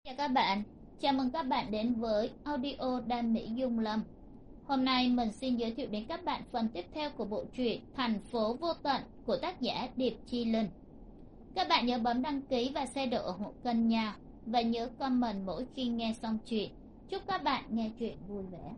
Chào các bạn, chào mừng các bạn đến với audio Đam Mỹ Dung Lâm. Hôm nay mình xin giới thiệu đến các bạn phần tiếp theo của bộ truyện Thành phố vô tận của tác giả Điệp Chi Linh. Các bạn nhớ bấm đăng ký và share độ ủng hộ kênh nha, và nhớ comment mỗi khi nghe xong chuyện. Chúc các bạn nghe chuyện vui vẻ.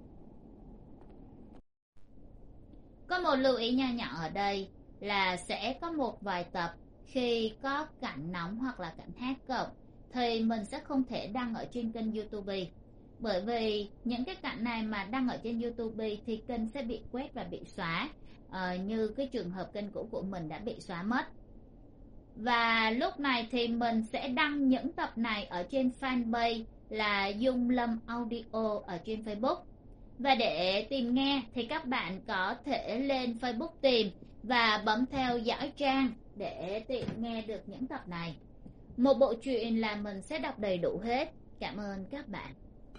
Có một lưu ý nho nhỏ ở đây là sẽ có một vài tập khi có cảnh nóng hoặc là cảnh hát cộng thì mình sẽ không thể đăng ở trên kênh YouTube, bởi vì những cái cảnh này mà đăng ở trên YouTube thì kênh sẽ bị quét và bị xóa, như cái trường hợp kênh cũ của mình đã bị xóa mất. Và lúc này thì mình sẽ đăng những tập này ở trên fanpage là Dung Lâm Audio ở trên Facebook. Và để tìm nghe thì các bạn có thể lên Facebook tìm và bấm theo dõi trang để tiện nghe được những tập này. Một bộ truyện là mình sẽ đọc đầy đủ hết. Cảm ơn các bạn.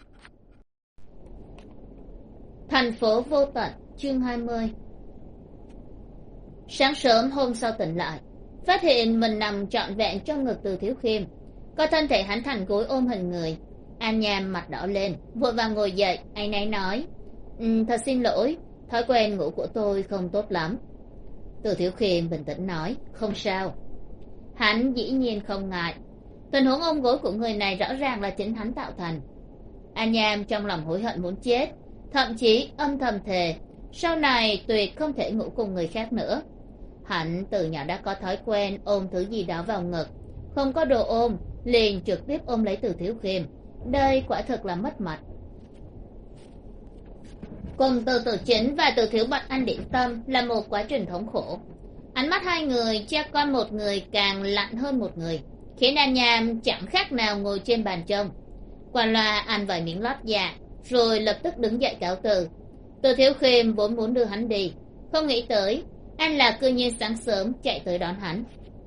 Thành phố vô tận, chương 20. Sáng sớm hôm sau tỉnh lại, phát hiện mình nằm trọn vẹn trong ngực Từ Thiếu Khiêm. Có thân thể hắn thành gối ôm hình người. An Nham mặt đỏ lên, vội vàng ngồi dậy, áy náy nói: Thật xin lỗi, thói quen ngủ của tôi không tốt lắm. Từ Thiếu Khiêm bình tĩnh nói: Không sao. Hắn dĩ nhiên không ngại. Tình huống ôm gối của người này rõ ràng là chính hắn tạo thành. An Nham trong lòng hối hận muốn chết, thậm chí âm thầm thề sau này tuyệt không thể ngủ cùng người khác nữa. Hắn từ nhỏ đã có thói quen ôm thứ gì đó vào ngực, không có đồ ôm liền trực tiếp ôm lấy Từ Thiếu Khiêm. Đây quả thực là mất mặt. Cùng Từ Tử Chính và Từ Thiếu Bạch ăn điểm tâm là một quá trình thống khổ. Ánh mắt hai người cha con một người càng lạnh hơn một người, khiến An Nham chẳng khác nào ngồi trên bàn trông. Qua loa ăn vài miếng lót dạ rồi lập tức đứng dậy cáo từ. Từ Thiếu Khiêm vốn muốn đưa hắn đi, không nghĩ tới An Lạc cư nhiên sáng sớm chạy tới đón hắn.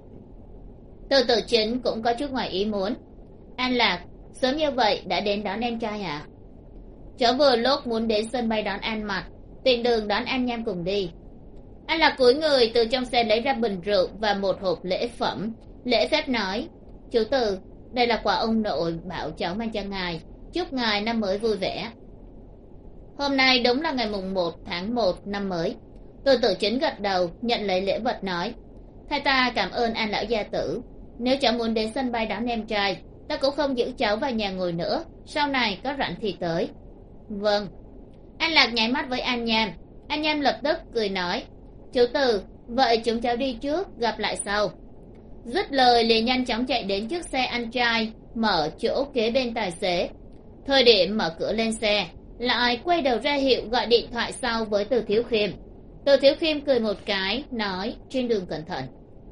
Từ Tử Chính cũng có chút ngoài ý muốn. An Lạc sớm như vậy đã đến đón em trai à? Cháu vừa lúc muốn đến sân bay đón An Mặt, tiện đường đón An Nham cùng đi. An Lạc cúi người từ trong xe lấy ra bình rượu và một hộp lễ phẩm, lễ phép nói: Chú Từ, đây là quà ông nội bảo cháu mang cho ngài, chúc ngài năm mới vui vẻ. Hôm nay đúng là ngày mùng 1 tháng 1 năm mới. Từ Tử Chính gật đầu nhận lấy lễ vật nói: Thay ta cảm ơn An lão gia tử, nếu cháu muốn đến sân bay đón em trai, ta cũng không giữ cháu vào nhà ngồi nữa, sau này có rảnh thì tới. Vâng. An Lạc nháy mắt với An Nham. An Nham lập tức cười nói: Chú Từ, vậy chúng cháu đi trước, gặp lại sau. Dứt lời liền nhanh chóng chạy đến chiếc xe ăn trai, mở chỗ kế bên tài xế. Thời điểm mở cửa lên xe, lại quay đầu ra hiệu gọi điện thoại sau với Từ Thiếu Khiêm. Từ Thiếu Khiêm cười một cái nói: Trên đường cẩn thận.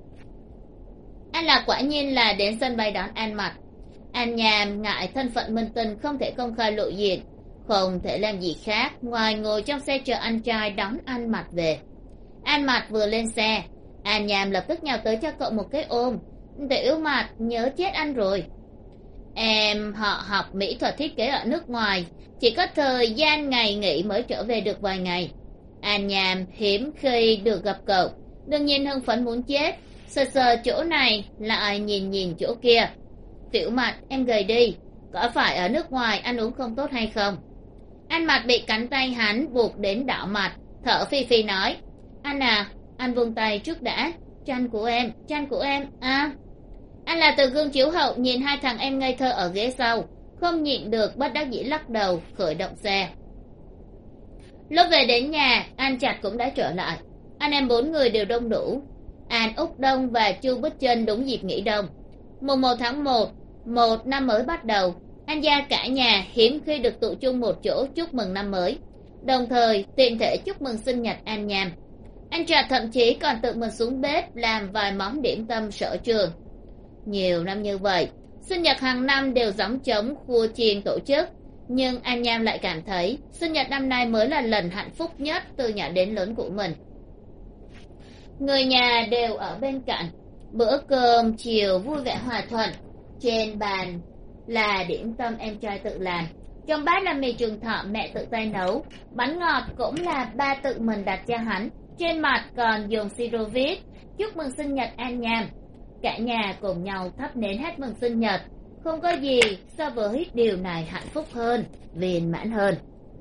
An Lạc quả nhiên là đến sân bay đón An Mặt. An Nham ngại thân phận minh tinh không thể công khai lộ diện, không thể làm gì khác ngoài ngồi trong xe chờ anh trai đón An Mặt về. An Mặt vừa lên xe, An Nham lập tức nhào tới cho cậu một cái ôm. Tiểu Mặt nhớ chết anh rồi. Em họ học mỹ thuật thiết kế ở nước ngoài, chỉ có thời gian ngày nghỉ mới trở về được vài ngày. An Nham hiếm khi được gặp cậu, đương nhiên hưng phấn muốn chết, sờ sờ chỗ này lại nhìn nhìn chỗ kia. Tiểu Mặt, em gầy đi, có phải ở nước ngoài ăn uống không tốt hay không? An Mặt bị cánh tay hắn buộc đến đỏ mặt, thở phì phì nói: Anh à, anh vung tay trước đã. Tranh của em à. Anh là từ gương chiếu hậu nhìn hai thằng em ngây thơ ở ghế sau, không nhịn được bất đắc dĩ lắc đầu khởi động xe. Lúc về đến nhà, An Chặt cũng đã trở lại. Anh em bốn người đều đông đủ. An Úc Đông và Chu Bích Chân đúng dịp nghỉ đông. Mùng 1 tháng 1, một năm mới bắt đầu, An gia cả nhà hiếm khi được tụ chung một chỗ chúc mừng năm mới, đồng thời tiện thể chúc mừng sinh nhật An Nham. Anh Trà thậm chí còn tự mình xuống bếp làm vài món điểm tâm sở trường. Nhiều năm như vậy, sinh nhật hàng năm đều gióng trống khua chiên tổ chức, nhưng An Nham lại cảm thấy sinh nhật năm nay mới là lần hạnh phúc nhất từ nhỏ đến lớn của mình. Người nhà đều ở bên cạnh, bữa cơm chiều vui vẻ hòa thuận. Trên bàn là điểm tâm em trai tự làm, trong bát là mì trường thọ mẹ tự tay nấu, bánh ngọt cũng là ba tự mình đặt cho hắn, trên mặt còn dùng siro viết chúc mừng sinh nhật An Nham. Cả nhà cùng nhau thắp nến hát mừng sinh nhật, không có gì so với điều này hạnh phúc hơn, viên mãn hơn.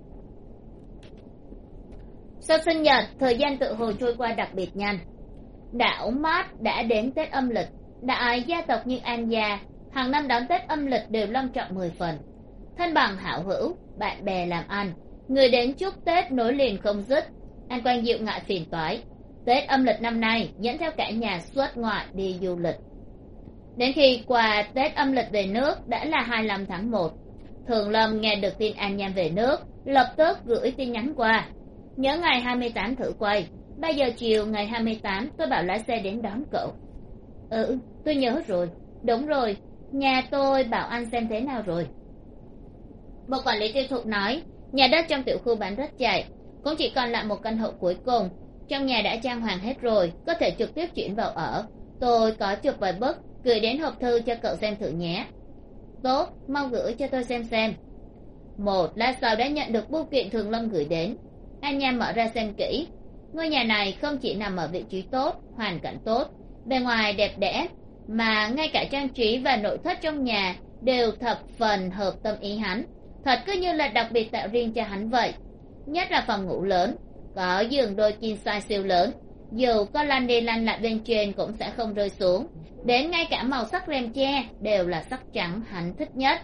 Sau sinh nhật, thời gian tự hồ trôi qua đặc biệt nhanh. Đảo mắt đã đến Tết âm lịch. Đại gia tộc như An gia hàng năm đón Tết âm lịch đều long trọng 10 phần. Thân bằng hảo hữu, bạn bè làm ăn, người đến chúc Tết nối liền không dứt. An Quang Diệu ngại phiền toái, Tết âm lịch năm nay dẫn theo cả nhà xuất ngoại đi du lịch. Đến khi qua Tết âm lịch về nước đã là 25 tháng 1. Thường Lâm nghe được tin An Nham về nước, lập tức gửi tin nhắn qua. Nhớ ngày 28 thử quay, 3 giờ chiều ngày 28 tôi bảo lái xe đến đón cậu. Tôi nhớ rồi. Đúng rồi, nhà tôi bảo anh xem thế nào rồi. Một quản lý tiêu thụ nói, nhà đất trong tiểu khu bán rất chạy, cũng chỉ còn lại một căn hộ cuối cùng. Trong nhà đã trang hoàng hết rồi, có thể trực tiếp chuyển vào ở. Tôi có chụp vài bức, gửi đến hộp thư cho cậu xem thử nhé. Tốt, mau gửi cho tôi xem. Một lát sau đã nhận được bưu kiện Thường Lâm gửi đến. Anh Nham mở ra xem kỹ. Ngôi nhà này không chỉ nằm ở vị trí tốt, hoàn cảnh tốt, bề ngoài đẹp đẽ, mà ngay cả trang trí và nội thất trong nhà đều thập phần hợp tâm ý hắn. Thật cứ như là đặc biệt tạo riêng cho hắn vậy. Nhất là phòng ngủ lớn, có giường đôi king size siêu lớn, dù có lăn đi lăn lại bên trên cũng sẽ không rơi xuống. Đến ngay cả màu sắc rèm che đều là sắc trắng hắn thích nhất.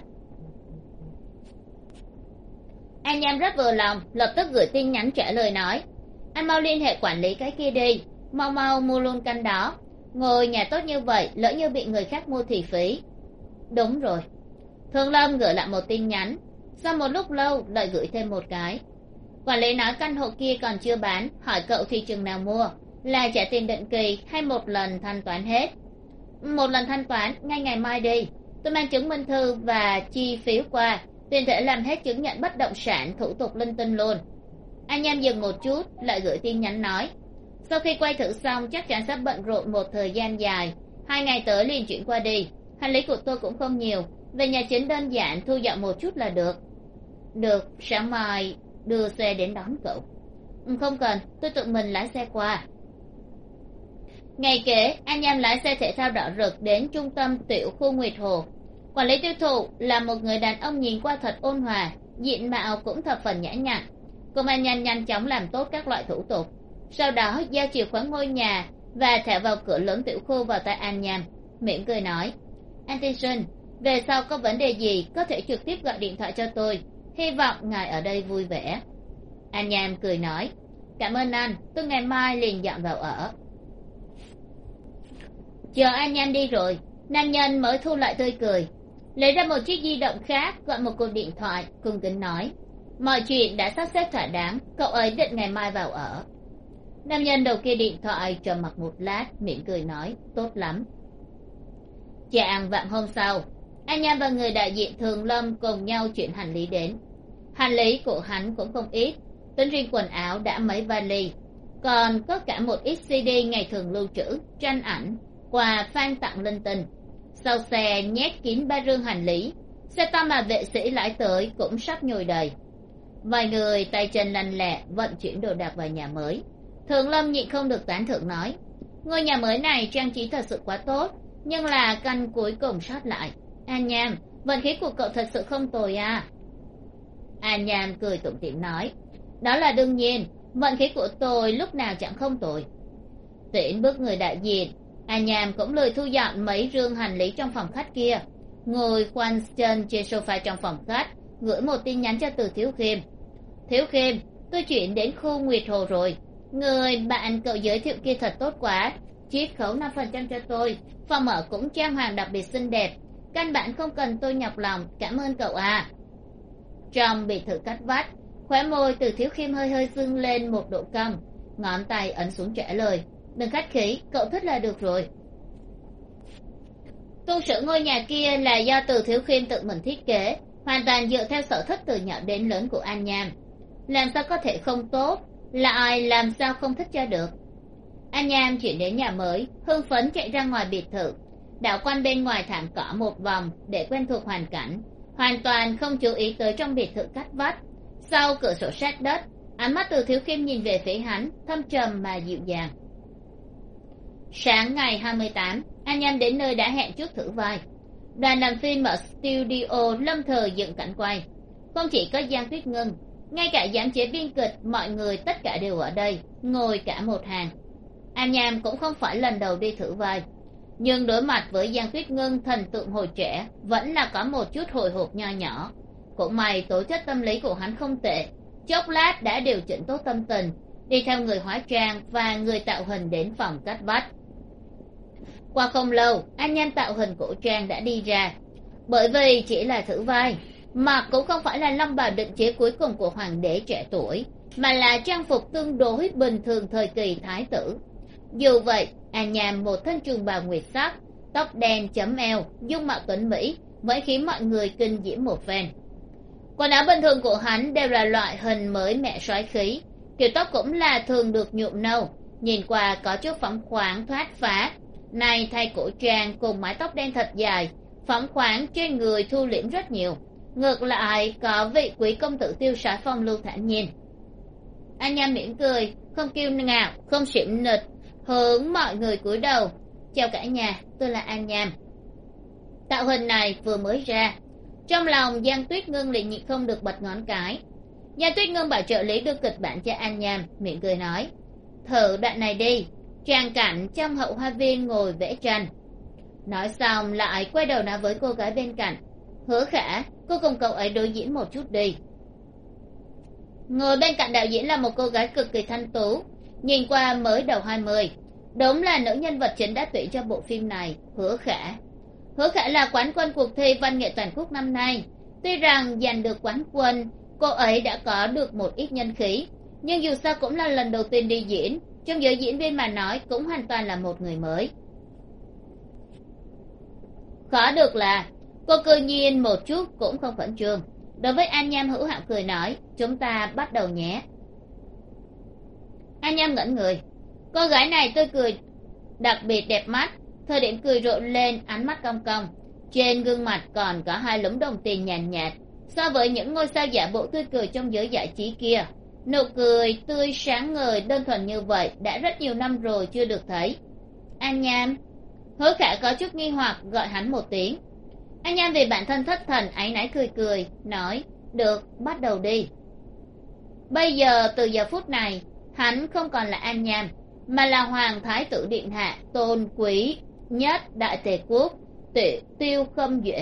Anh Nham rất vừa lòng, lập tức gửi tin nhắn trả lời nói, anh mau liên hệ quản lý cái kia đi, mau mua luôn căn đó. Ngôi nhà tốt như vậy, lỡ như bị người khác mua thì phí. Đúng rồi. Thường Lâm gửi lại một tin nhắn, sau một lúc lâu lại gửi thêm một cái. Quản lý nói căn hộ kia còn chưa bán, hỏi cậu thì chừng nào mua, là trả tiền định kỳ hay một lần thanh toán hết? Một lần thanh toán, ngay ngày mai đi. Tôi mang chứng minh thư và chi phiếu qua, tiền thể làm hết chứng nhận bất động sản, thủ tục linh tinh luôn. Anh Nham dừng một chút, lại gửi tin nhắn nói, sau khi quay thử xong chắc chắn sẽ bận rộn một thời gian dài, 2 ngày tới liền chuyển qua đi. Hành lý của tôi cũng không nhiều, về nhà chính đơn giản thu dọn một chút là được. Được, sáng mai đưa xe đến đón cậu. Không cần, tôi tự mình lái xe qua. Ngày kế, anh Nham lái xe thể thao đỏ rực đến trung tâm tiểu khu Nguyệt Hồ. Quản lý tiêu thụ là một người đàn ông nhìn qua thật ôn hòa, diện mạo cũng thập phần nhã nhặn. Cùng anh Nham nhanh chóng làm tốt các loại thủ tục, sau đó giao chìa khóa ngôi nhà và thẻ vào cửa lớn tiểu khu vào tay anh Nham, mỉm cười nói, anh Tyson, về sau có vấn đề gì có thể trực tiếp gọi điện thoại cho tôi, hy vọng ngài ở đây vui vẻ. Anh Nham cười nói, cảm ơn anh, tôi ngày mai liền dọn vào ở. Chờ anh Nham đi rồi, nam nhân mới thu lại tươi cười, lấy ra một chiếc di động khác gọi một cuộc điện thoại, cung kính nói, mọi chuyện đã sắp xếp thỏa đáng, cậu ấy định ngày mai vào ở. Nam nhân đầu kia điện thoại trầm mặc một lát, mỉm cười nói, tốt lắm. Chạng vạn hôm sau, anh Nham và người đại diện Thường Lâm cùng nhau chuyển hành lý đến. Hành lý của hắn cũng không ít, tính riêng quần áo đã mấy vali, còn có cả một ít CD ngày thường lưu trữ, tranh ảnh, quà fan tặng linh tinh. Sau xe nhét kín 3 rương hành lý, xe to mà vệ sĩ lái tới cũng sắp nhồi đầy. Vài người tay chân lanh lẹ vận chuyển đồ đạc vào nhà mới. Thường Lâm nhịn không được tán thưởng nói, ngôi nhà mới này trang trí thật sự quá tốt, nhưng là căn cuối cùng sót lại. An Nham, vận khí của cậu thật sự không tồi à? An Nham cười tủm tỉm nói, đó là đương nhiên, vận khí của tôi lúc nào chẳng không tồi. Tiễn bước người đại diện, An Nham cũng lười thu dọn mấy rương hành lý trong phòng khách kia, ngồi khoanh chân trên sofa trong phòng khách, gửi một tin nhắn cho Từ Thiếu Khiêm. Thiếu Khiêm, tôi chuyển đến khu Nguyệt Hồ rồi, người bạn cậu giới thiệu kia thật tốt quá, chiết khấu 5% cho tôi, phòng ở cũng trang hoàng đặc biệt xinh đẹp, căn bản không cần tôi nhọc lòng, cảm ơn cậu à. Trong biệt thự cách vách, khóe môi Từ Thiếu Khiêm hơi hơi dương lên một độ cong, ngón tay ấn xuống trả lời, đừng khách khí, cậu thích là được rồi. Tu sửa ngôi nhà kia là do Từ Thiếu Khiêm tự mình thiết kế, hoàn toàn dựa theo sở thích từ nhỏ đến lớn của An Nham, làm sao có thể không tốt, lại làm sao không thích cho được. An Nham chuyển đến nhà mới, hưng phấn chạy ra ngoài biệt thự, đảo quanh bên ngoài thảm cỏ một vòng để quen thuộc hoàn cảnh, hoàn toàn không chú ý tới trong biệt thự cách vách. Sau cửa sổ sát đất, ánh mắt Từ Thiếu Khiêm nhìn về phía hắn, thâm trầm mà dịu dàng. Sáng ngày 28, An Nham đến nơi đã hẹn trước thử vai. đoàn làm phim ở studio lâm thời dựng cảnh quay. Không chỉ có Giang Tuyết Ngân, ngay cả giám chế biên kịch, mọi người tất cả đều ở đây, ngồi cả một hàng. An Nham cũng không phải lần đầu đi thử vai, nhưng đối mặt với Giang Tuyết Ngân thần tượng hồi trẻ vẫn là có một chút hồi hộp nho nhỏ. Cũng may tố chất tâm lý của hắn không tệ, chốc lát đã điều chỉnh tốt tâm tình, đi theo người hóa trang và người tạo hình đến phòng cắt vắt. Qua không lâu, An Nham tạo hình cổ trang đã đi ra. Bởi vì chỉ là thử vai, mà cũng không phải là long bào định chế cuối cùng của hoàng đế trẻ tuổi, mà là trang phục tương đối bình thường thời kỳ thái tử. Dù vậy, An Nham một thân trường bào nguyệt sắc, tóc đen chấm eo, dung mạo tuấn mỹ, vẫn khiến mọi người kinh diễm một phen. Quần áo bình thường của hắn đều là loại hình mới mẻ soái khí, kiểu tóc cũng là thường được nhuộm nâu, nhìn qua có chút phóng khoáng thoát phá. Này thay cổ trang cùng mái tóc đen thật dài, phóng khoáng trên người thu liễm rất nhiều, ngược lại có vị quý công tử tiêu sái phong lưu thản nhiên. An Nham mỉm cười, không kiêu ngạo, không xỉm nịch, hướng mọi người cúi đầu. Chào cả nhà, tôi là An Nham. Tạo hình này vừa mới ra, trong lòng Giang Tuyết Ngân liền nhịn không được bật ngón cái. Giang Tuyết Ngân bảo trợ lý đưa kịch bản cho An Nham, miệng cười nói, thử đoạn này đi, tràng cảnh trong hậu hoa viên ngồi vẽ tranh. Nói xong lại quay đầu nói với cô gái bên cạnh, Hứa Khả, cô cùng cậu ấy đối diễn một chút đi. Ngồi bên cạnh đạo diễn là một cô gái cực kỳ thanh tú, nhìn qua mới đầu 20, đúng là nữ nhân vật chính đã tuyển cho bộ phim này, Hứa Khả. Hứa Khả là quán quân cuộc thi văn nghệ toàn quốc năm nay. Tuy rằng giành được quán quân, cô ấy đã có được một ít nhân khí, nhưng dù sao cũng là lần đầu tiên đi diễn, trong giới diễn viên mà nói cũng hoàn toàn là một người mới. Khó được là cô cư nhiên một chút cũng không khẩn trương. Đối với An Nham hữu hảo cười nói, chúng ta bắt đầu nhé. An Nham ngẩn người, cô gái này tươi cười đặc biệt đẹp mắt, thời điểm cười rộ lên, ánh mắt cong cong, trên gương mặt còn có hai lúm đồng tiền nhàn nhạt. So với những ngôi sao giả bộ tươi cười trong giới giải trí kia, nụ cười tươi sáng ngời đơn thuần như vậy đã rất nhiều năm rồi chưa được thấy. An Nham. Hứa Khả có chút nghi hoặc gọi hắn một tiếng. An Nham vì bản thân thất thần áy náy cười cười, nói, được, bắt đầu đi. Bây giờ từ giờ phút này, hắn không còn là An Nham, mà là Hoàng Thái tử Điện Hạ tôn quý nhất Đại Tề Quốc, Tiêu Khâm Duệ.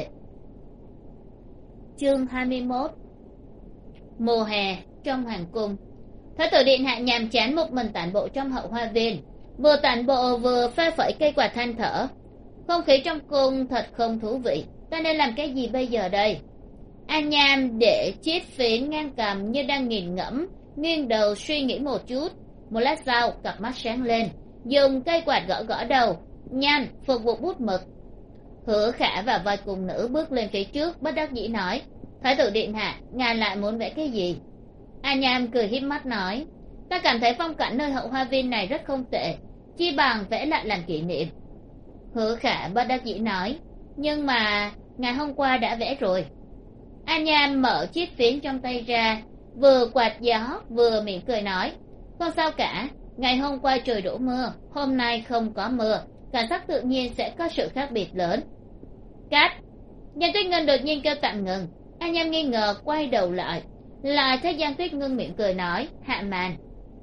Chương 21. Mùa hè trong hoàng cung, Thái tử Điện Hạ nhàm chán một mình tản bộ trong hậu hoa viên, vừa tản bộ vừa phe phẩy cây quạt than thở. Không khí trong cung thật không thú vị, ta nên làm cái gì bây giờ đây? An Nham để chiếc phiến ngang cằm như đang nghiền ngẫm, nghiêng đầu suy nghĩ một chút. Một lát sau, cặp mắt sáng lên, dùng cây quạt gõ gõ đầu. Nhanh, phục vụ bút mực. Hứa Khả và vai cùng nữ bước lên phía trước, bất đắc dĩ nói, Thái tử Điện Hạ, ngài lại muốn vẽ cái gì? An Nham cười híp mắt nói, ta cảm thấy phong cảnh nơi hậu hoa viên này rất không tệ, chi bằng vẽ lại làm kỷ niệm. Hứa Khả bất đắc dĩ nói, nhưng mà ngày hôm qua đã vẽ rồi. An Nham mở chiếc phiến trong tay ra, vừa quạt gió vừa mỉm cười nói, không sao cả, ngày hôm qua trời đổ mưa, hôm nay không có mưa, cảnh sắc tự nhiên sẽ có sự khác biệt lớn. Cắt. Giang Tuyết Ngân đột nhiên kêu tạm ngừng. An Nham nghi ngờ quay đầu lại thấy Giang Tuyết Ngân mỉm cười nói, hạ màn.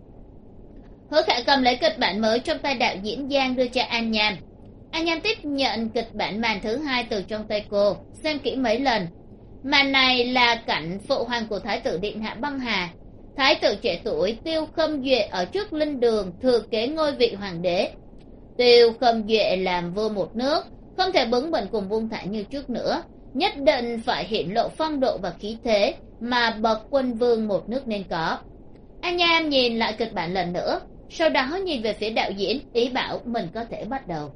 Hứa Khả cầm lấy kịch bản mới trong tay đạo diễn Giang đưa cho An Nham. An Nham tiếp nhận kịch bản màn thứ hai từ trong tay cô, xem kỹ mấy lần. Màn này là cảnh phụ hoàng của Thái tử Điện Hạ băng hà. Thái tử trẻ tuổi Tiêu Khâm Duệ ở trước linh đường thừa kế ngôi vị hoàng đế. Tiêu Khâm Duệ làm vua một nước, không thể bướng bỉnh cùng buông thả như trước nữa, nhất định phải hiện lộ phong độ và khí thế mà bậc quân vương một nước nên có. An Nham nhìn lại kịch bản lần nữa, sau đó nhìn về phía đạo diễn, ý bảo mình có thể bắt đầu.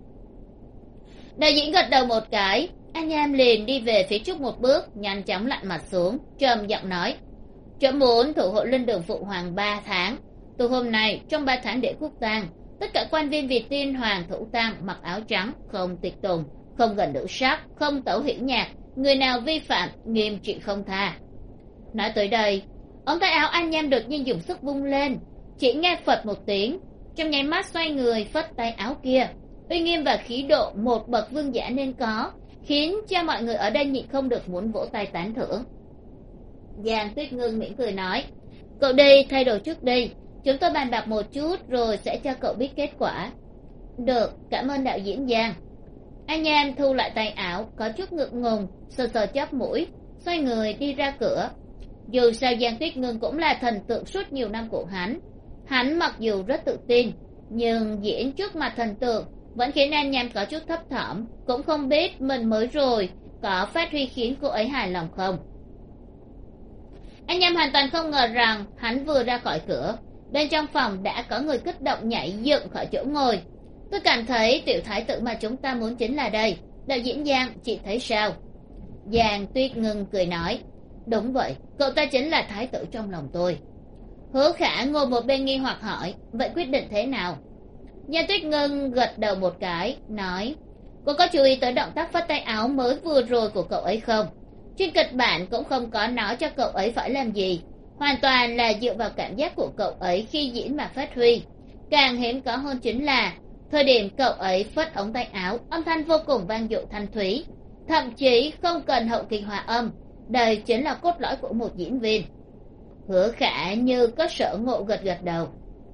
Đạo diễn gật đầu một cái, An Nham liền đi về phía trước một bước, nhanh chóng lặn mặt xuống, trầm giọng nói, trẫm muốn thủ hộ linh đường phụ hoàng 3 tháng. Từ hôm nay, trong 3 tháng để quốc tang, tất cả quan viên vì tiên hoàng thủ tang mặc áo trắng, không tiệc tùng, không gần nữ sắc, không tấu hiển nhạc, người nào vi phạm nghiêm trị không tha. Nói tới đây, ống tay áo An Nham đột nhiên dùng sức vung lên, chỉ nghe phật một tiếng, trong nháy mắt xoay người phất tay áo kia, uy nghiêm và khí độ một bậc vương giả nên có, khiến cho mọi người ở đây nhịn không được muốn vỗ tay tán thưởng. Giang Tuyết Ngưng mỉm cười nói, cậu đi thay đồ trước đi, chúng tôi bàn bạc một chút rồi sẽ cho cậu biết kết quả. Được, cảm ơn đạo diễn Giang. An Nham thu lại tay áo, có chút ngượng ngùng, sờ sờ chóp mũi, xoay người đi ra cửa. Dù sao Giang Tuyết Ngưng cũng là thần tượng suốt nhiều năm của hắn mặc dù rất tự tin, nhưng diễn trước mặt thần tượng vẫn khiến An Nham có chút thấp thỏm, cũng không biết mình mới rồi có phát huy khiến cô ấy hài lòng không. An Nham hoàn toàn không ngờ rằng hắn vừa ra khỏi cửa, bên trong phòng đã có người kích động nhảy dựng khỏi chỗ ngồi. Tôi cảm thấy tiểu thái tử mà chúng ta muốn chính là đây. Đạo diễn Giang, chị thấy sao? Giang Tuyết Ngưng cười nói, đúng vậy, cậu ta chính là thái tử trong lòng tôi. Hứa Khả ngồi một bên nghi hoặc hỏi, vậy quyết định thế nào? Giang Tuyết Ngưng gật đầu một cái, nói, cô có chú ý tới động tác phất tay áo mới vừa rồi của cậu ấy không? Trên kịch bản cũng không có nói cho cậu ấy phải làm gì, hoàn toàn là dựa vào cảm giác của cậu ấy khi diễn mà phát huy. Càng hiếm có hơn chính là thời điểm cậu ấy phất ống tay áo, âm thanh vô cùng vang dội thanh thúy, thậm chí không cần hậu kỳ hòa âm. Đây chính là cốt lõi của một diễn viên. Hứa Khả như có sở ngộ gật gật đầu.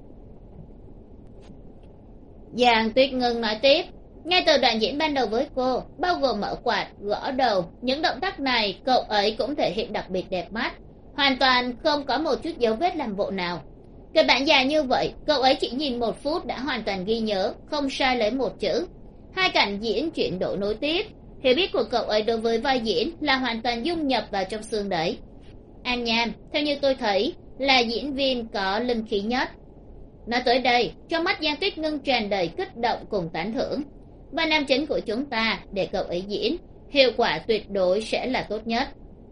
Giang Tuyết Ngưng nói tiếp, ngay từ đoạn diễn ban đầu với cô, bao gồm mở quạt, gõ đầu, những động tác này cậu ấy cũng thể hiện đặc biệt đẹp mắt, hoàn toàn không có một chút dấu vết làm bộ nào. Kịch bản dài như vậy, cậu ấy chỉ nhìn 1 phút đã hoàn toàn ghi nhớ, không sai lấy một chữ. Hai cảnh diễn chuyển đổi nối tiếp, hiểu biết của cậu ấy đối với vai diễn là hoàn toàn dung nhập vào trong xương đấy. An Nham, theo như tôi thấy, là diễn viên có linh khí nhất. Nói tới đây, trong mắt Giang Tuyết Ngưng tràn đầy kích động cùng tán thưởng. Vai nam chính của chúng ta để cậu ấy diễn, hiệu quả tuyệt đối sẽ là tốt nhất.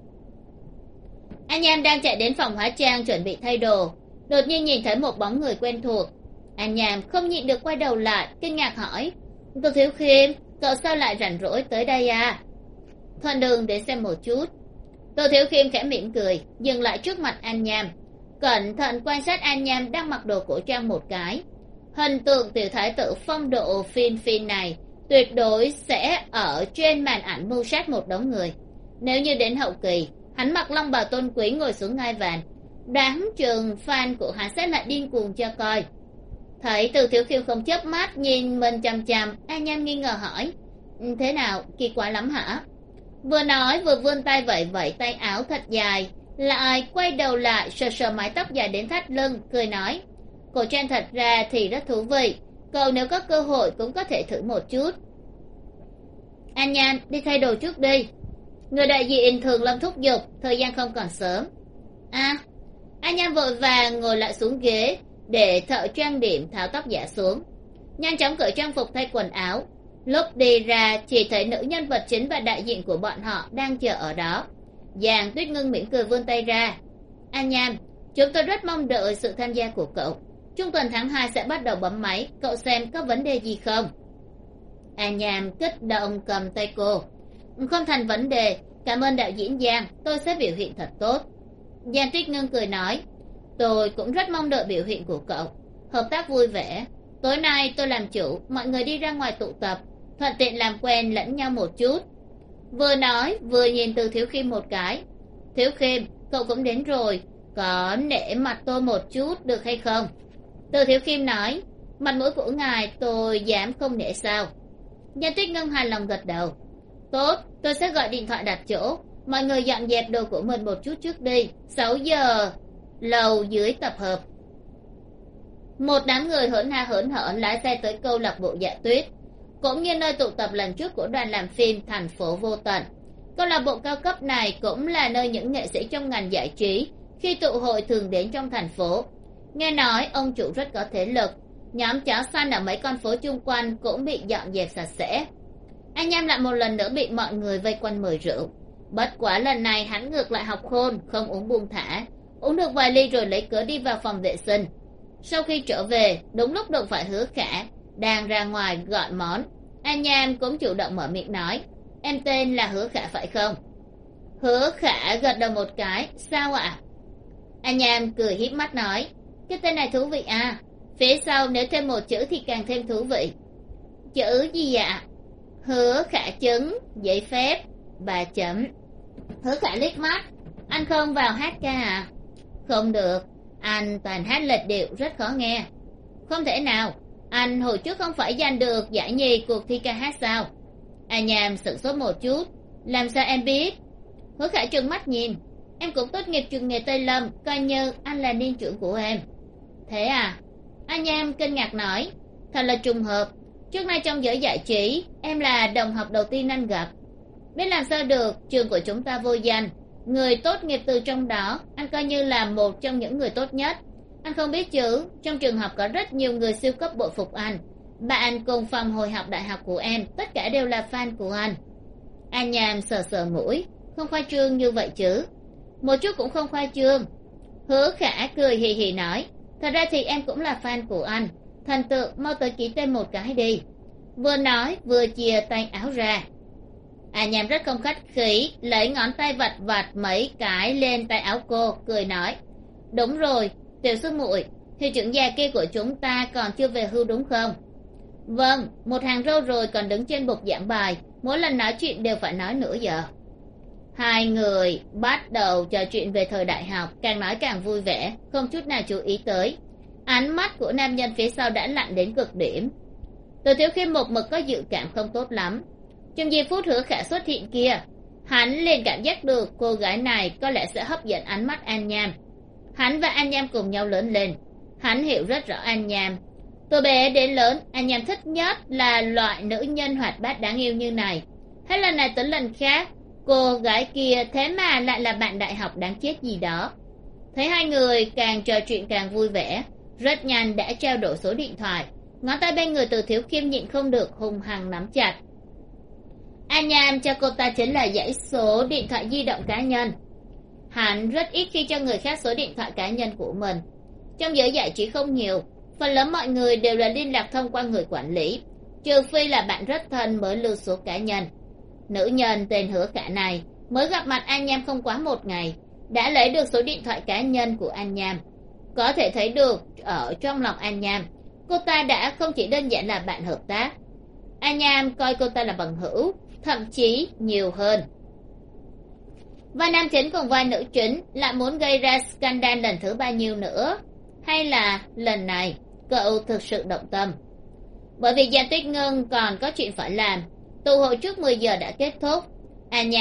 An Nham đang chạy đến phòng hóa trang chuẩn bị thay đồ, đột nhiên nhìn thấy một bóng người quen thuộc. An Nham không nhịn được quay đầu lại, kinh ngạc hỏi, Tô Thiếu Khiêm, cậu sao lại rảnh rỗi tới đây à? Thuận đường để xem một chút. Tô Thiếu Khiêm khẽ mỉm cười, dừng lại trước mặt An Nham, cẩn thận quan sát An Nham đang mặc đồ cổ trang một cái. Hình tượng tiểu thái tử phong độ phin này tuyệt đối sẽ ở trên màn ảnh mưu sát một đống người. Nếu như đến hậu kỳ, hắn mặc long bào tôn quý ngồi xuống ngai vàng, đám trường fan của hắn sẽ lại điên cuồng cho coi. Thấy Từ Thiếu Khiêm không chớp mắt nhìn mình chằm chằm, An Nham nghi ngờ hỏi, thế nào, kỳ quái lắm hả? Vừa nói vừa vươn tay vẫy tay áo thật dài, lại quay đầu lại sờ sờ mái tóc dài đến thắt lưng, cười nói, cổ trang thật ra thì rất thú vị, cậu nếu có cơ hội cũng có thể thử một chút. An Nham, đi thay đồ trước đi. Người đại diện Thường Lâm thúc giục, thời gian không còn sớm. An Nham vội vàng ngồi lại xuống ghế để thợ trang điểm tháo tóc giả xuống, nhanh chóng cởi trang phục thay quần áo. Lúc đi ra chỉ thấy nữ nhân vật chính và đại diện của bọn họ đang chờ ở đó. Giang Tuyết Ngưng mỉm cười vươn tay ra, An Nham, chúng tôi rất mong đợi sự tham gia của cậu. Trung tuần tháng 2 sẽ bắt đầu bấm máy, cậu xem có vấn đề gì không? An Nham kích động cầm tay cô, không thành vấn đề, cảm ơn đạo diễn Giang, tôi sẽ biểu hiện thật tốt. Giang Tuyết Ngưng cười nói, tôi cũng rất mong đợi biểu hiện của cậu, hợp tác vui vẻ. Tối nay tôi làm chủ, mọi người đi ra ngoài tụ tập, thuận tiện làm quen lẫn nhau một chút. Vừa nói vừa nhìn Từ Thiếu Khiêm một cái, Thiếu Khiêm, cậu cũng đến rồi, có nể mặt tôi một chút được hay không? Từ Thiếu Khiêm nói, mặt mũi của ngài tôi dám không nể sao? Giang Tuyết Ngưng hài lòng gật đầu, tốt, tôi sẽ gọi điện thoại đặt chỗ, mọi người dọn dẹp đồ của mình một chút trước đi, 6 giờ lầu dưới tập hợp. Một đám người hớn ha hớn hở lái xe tới câu lạc bộ Dạ Tuyết, cũng như nơi tụ tập lần trước của đoàn làm phim Thành phố Vô Tận. Câu lạc bộ cao cấp này cũng là nơi những nghệ sĩ trong ngành giải trí khi tụ hội thường đến trong thành phố. Nghe nói ông chủ rất có thế lực, nhóm chó săn ở mấy con phố chung quanh cũng bị dọn dẹp sạch sẽ. Anh Nham lại một lần nữa bị mọi người vây quanh mời rượu, bất quá lần này hắn ngược lại học khôn, không uống buông thả, uống được vài ly rồi lấy cớ đi vào phòng vệ sinh. Sau khi trở về, đúng lúc đụng phải Hứa Khả đang ra ngoài gọi món. An Nham cũng chủ động mở miệng nói, em tên là Hứa Khả phải không? Hứa Khả gật đầu một cái, sao ạ? An Nham cười híp mắt nói, cái tên này thú vị à, phía sau nếu thêm một chữ thì càng thêm thú vị. Chữ gì ạ? Hứa Khả chứng giấy phép 3 chấm. Hứa Khả liếc mắt. Anh không vào hát ca à? Không được, anh toàn hát lệch điệu rất khó nghe. Không thể nào, anh hồi trước không phải giành được giải nhì cuộc thi ca hát sao? A Nham sửng sốt một chút. Làm sao em biết? Hứa Khả trừng mắt nhìn. Em cũng tốt nghiệp trường nghề Tây Lâm, coi như anh là niên trưởng của em. Thế à? A Nham kinh ngạc nói. Thật là trùng hợp, trước nay trong giới giải trí em là đồng học đầu tiên anh gặp. Biết làm sao được, trường của chúng ta vô danh, người tốt nghiệp từ trong đó anh coi như là một trong những người tốt nhất. Anh không biết chứ, trong trường học có rất nhiều người siêu cấp bội phục anh. Bạn cùng phòng hồi học đại học của em tất cả đều là fan của anh. An Nham sờ sờ mũi. Không khoa trương như vậy chứ? Một chút cũng không khoa trương. Hứa Khả cười hì hì nói. Thật ra thì em cũng là fan của anh. Thần tượng mau tới ký tên một cái đi. Vừa nói vừa chia tay áo ra. An Nham rất không khách khí, lấy ngón tay vạch vạch mấy cái lên tay áo cô, cười nói. Đúng rồi, tiểu sư muội, hiệu trưởng già kia của chúng ta còn chưa về hưu đúng không? Vâng, một hàng râu rồi còn đứng trên bục giảng bài, mỗi lần nói chuyện đều phải nói nửa giờ. Hai người bắt đầu trò chuyện về thời đại học, càng nói càng vui vẻ, không chút nào chú ý tới. Ánh mắt của nam nhân phía sau đã lạnh đến cực điểm. Từ Thiếu Khiêm một mực có dự cảm không tốt lắm. Trong giây phút Hứa Khả xuất hiện kia, hắn liền cảm giác được cô gái này có lẽ sẽ hấp dẫn ánh mắt An Nham. Hắn và An Nham cùng nhau lớn lên, hắn hiểu rất rõ An Nham. Từ bé đến lớn, An Nham thích nhất là loại nữ nhân hoạt bát đáng yêu như này. Hết lần này tới lần khác, cô gái kia thế mà lại là bạn đại học đáng chết gì đó. Thấy hai người càng trò chuyện càng vui vẻ, rất nhanh đã trao đổi số điện thoại. Ngón tay bên người Từ Thiếu Khiêm nhịn không được hung hăng nắm chặt. An Nham cho cô ta chính là dãy số điện thoại di động cá nhân. Hắn rất ít khi cho người khác số điện thoại cá nhân của mình. Trong giới giải trí không nhiều, phần lớn mọi người đều là liên lạc thông qua người quản lý, trừ phi là bạn rất thân mới lưu số cá nhân. Nữ nhân tên Hứa Khả này mới gặp mặt An Nham không quá một ngày, đã lấy được số điện thoại cá nhân của An Nham. Có thể thấy được ở trong lòng An Nham, cô ta đã không chỉ đơn giản là bạn hợp tác. An Nham coi cô ta là bằng hữu, thậm chí nhiều hơn. Vai nam chính cùng vai nữ chính lại muốn gây ra scandal lần thứ bao nhiêu nữa? Hay là lần này cậu thực sự động tâm? Bởi vì Giang Tuyết Ngân còn có chuyện phải làm. Tụ hội trước 10 giờ đã kết thúc. An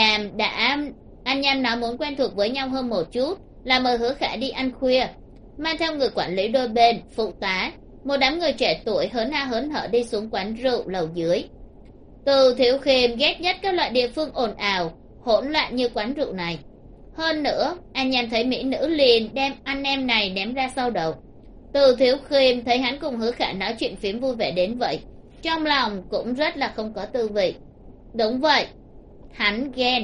Nham nói muốn quen thuộc với nhau hơn một chút, là mời Hứa Khả đi ăn khuya, mang theo người quản lý đôi bên, phụ tá, một đám người trẻ tuổi hớn ha hớn hở đi xuống quán rượu lầu dưới. Từ Thiếu Khiêm ghét nhất các loại địa phương ồn ào hỗn loạn như quán rượu này. Hơn nữa, An Nham thấy mỹ nữ liền đem anh em này ném ra sau đầu. Từ Thiếu Khiêm thấy hắn cùng Hứa Khả nói chuyện phím vui vẻ đến vậy, trong lòng cũng rất là không có tư vị. Đúng vậy, hắn ghen.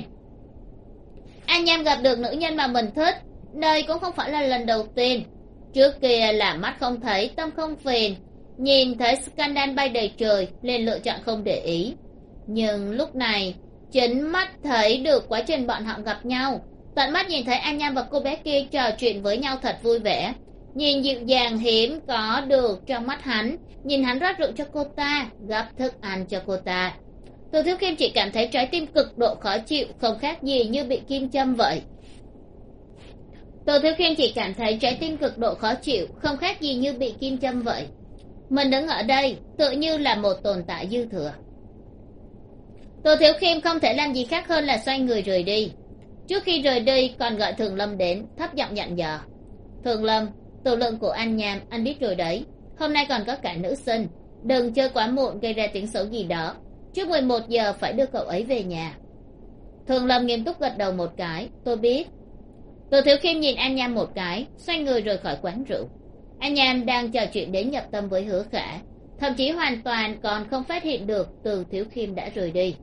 An Nham gặp được nữ nhân mà mình thích, đây cũng không phải là lần đầu tiên. Trước kia là mắt không thấy tâm không phiền, nhìn thấy scandal bay đầy trời nên lựa chọn không để ý. Nhưng lúc này chính mắt thấy được quá trình bọn họ gặp nhau, tận mắt nhìn thấy An Nham và cô bé kia trò chuyện với nhau thật vui vẻ, nhìn dịu dàng hiếm có được trong mắt hắn, nhìn hắn rót rượu cho cô ta, gắp thức ăn cho cô ta. Từ Thiếu Khiêm chỉ cảm thấy trái tim cực độ khó chịu, không khác gì như bị kim châm vậy. Từ Thiếu Khiêm chỉ cảm thấy trái tim cực độ khó chịu, không khác gì như bị kim châm vậy. Mình đứng ở đây tự như là một tồn tại dư thừa. Từ Thiếu Khiêm không thể làm gì khác hơn là xoay người rời đi. Trước khi rời đi còn gọi Thường Lâm đến, thấp giọng dặn dò. Thường Lâm, tự lượng của An Nham anh biết rồi đấy, hôm nay còn có cả nữ sinh, đừng chơi quá muộn gây ra tiếng xấu gì đó, trước 11 giờ phải đưa cậu ấy về nhà. Thường Lâm nghiêm túc gật đầu một cái. Tôi biết. Từ Thiếu Khiêm nhìn An Nham một cái, xoay người rời khỏi quán rượu. An Nham đang trò chuyện đến nhập tâm với Hứa Khả, thậm chí hoàn toàn còn không phát hiện được Từ Thiếu Khiêm đã rời đi.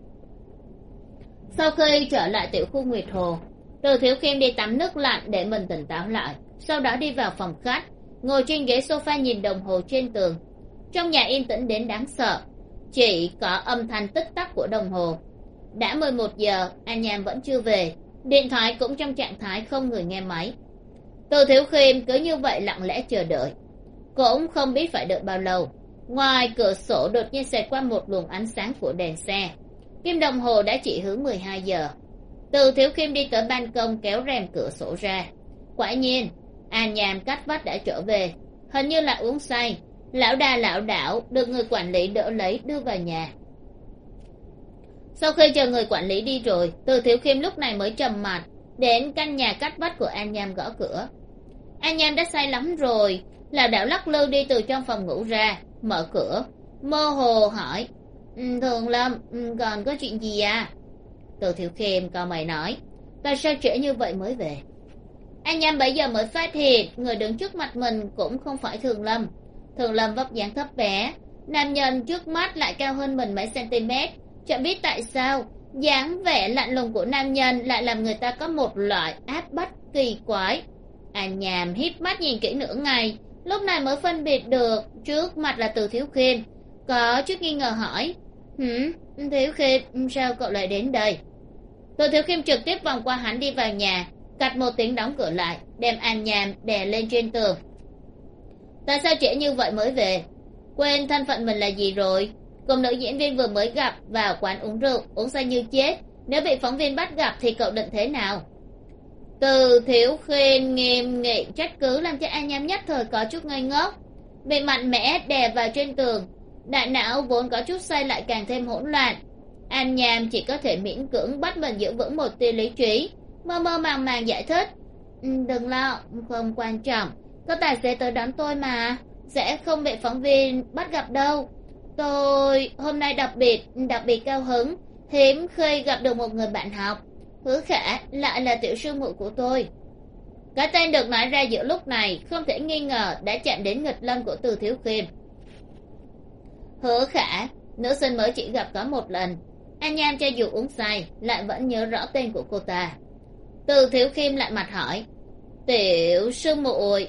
Sau khi trở lại tiểu khu Nguyệt Hồ, Từ Thiếu Khiêm đi tắm nước lạnh để mình tỉnh táo lại, sau đó đi vào phòng khách, ngồi trên ghế sofa nhìn đồng hồ trên tường. Trong nhà yên tĩnh đến đáng sợ, chỉ có âm thanh tích tắc của đồng hồ. Đã 11 giờ, An Nham vẫn chưa về, điện thoại cũng trong trạng thái không người nghe máy. Từ Thiếu Khiêm cứ như vậy lặng lẽ chờ đợi, cũng không biết phải đợi bao lâu. ngoài cửa sổ đột nhiên xẹt qua một luồng ánh sáng của đèn xe. Kim đồng hồ đã chỉ hướng 12 giờ. Từ Thiếu Khiêm đi tới ban công kéo rèm cửa sổ ra. Quả nhiên An Nham cách vách đã trở về, hình như là uống say, lão đà lão đảo được người quản lý đỡ lấy đưa vào nhà. Sau khi chờ người quản lý đi rồi, Từ Thiếu Khiêm lúc này mới trầm mặt đến căn nhà cách vách của An Nham gõ cửa. An Nham đã say lắm rồi, lão đảo lắc lư đi từ trong phòng ngủ ra, mở cửa mơ hồ hỏi: Thường Lâm, còn có chuyện gì à? Từ Thiếu Khiêm cau mày nói: tại sao trễ như vậy mới về? An Nham bây giờ mới phát hiện người đứng trước mặt mình cũng không phải Thường Lâm. Thường Lâm vóc dáng thấp bé, nam nhân trước mắt lại cao hơn mình mấy cm. Chẳng biết tại sao dáng vẻ lạnh lùng của nam nhân lại làm người ta có một loại áp bách kỳ quái. An Nham híp mắt nhìn kỹ nửa ngày, lúc này mới phân biệt được trước mặt là Từ Thiếu Khiêm, có chút nghi ngờ hỏi: Thiếu Khiêm, sao cậu lại đến đây? Từ Thiếu Khiêm trực tiếp vòng qua hắn đi vào nhà, cạch một tiếng đóng cửa lại, đem An Nham đè lên trên tường. Tại sao trễ như vậy mới về? Quên thân phận mình là gì rồi? Cùng nữ diễn viên vừa mới gặp vào quán uống rượu, uống say như chết, nếu bị phóng viên bắt gặp thì cậu định thế nào? Từ Thiếu Khiêm nghiêm nghị trách cứ làm cho An Nham nhất thời có chút ngây ngốc, bị mạnh mẽ đè vào trên tường, đại não vốn có chút say lại càng thêm hỗn loạn. An Nham chỉ có thể miễn cưỡng bắt mình giữ vững một tia lý trí, mơ mơ màng màng giải thích: đừng lo, không quan trọng, có tài xế tới đón tôi mà, sẽ không bị phóng viên bắt gặp đâu. Tôi hôm nay đặc biệt cao hứng, hiếm khi gặp được một người bạn học. Hứa Khả lại là tiểu sư muội của tôi. Cái tên được nói ra giữa lúc này không thể nghi ngờ đã chạm đến nghịch lâm của Từ Thiếu Khiêm. Hứa Khả, nữ sinh mới chỉ gặp có một lần. An Nham cho dù uống say lại vẫn nhớ rõ tên của cô ta. Từ Thiếu Khiêm lại mặt hỏi: tiểu sư muội,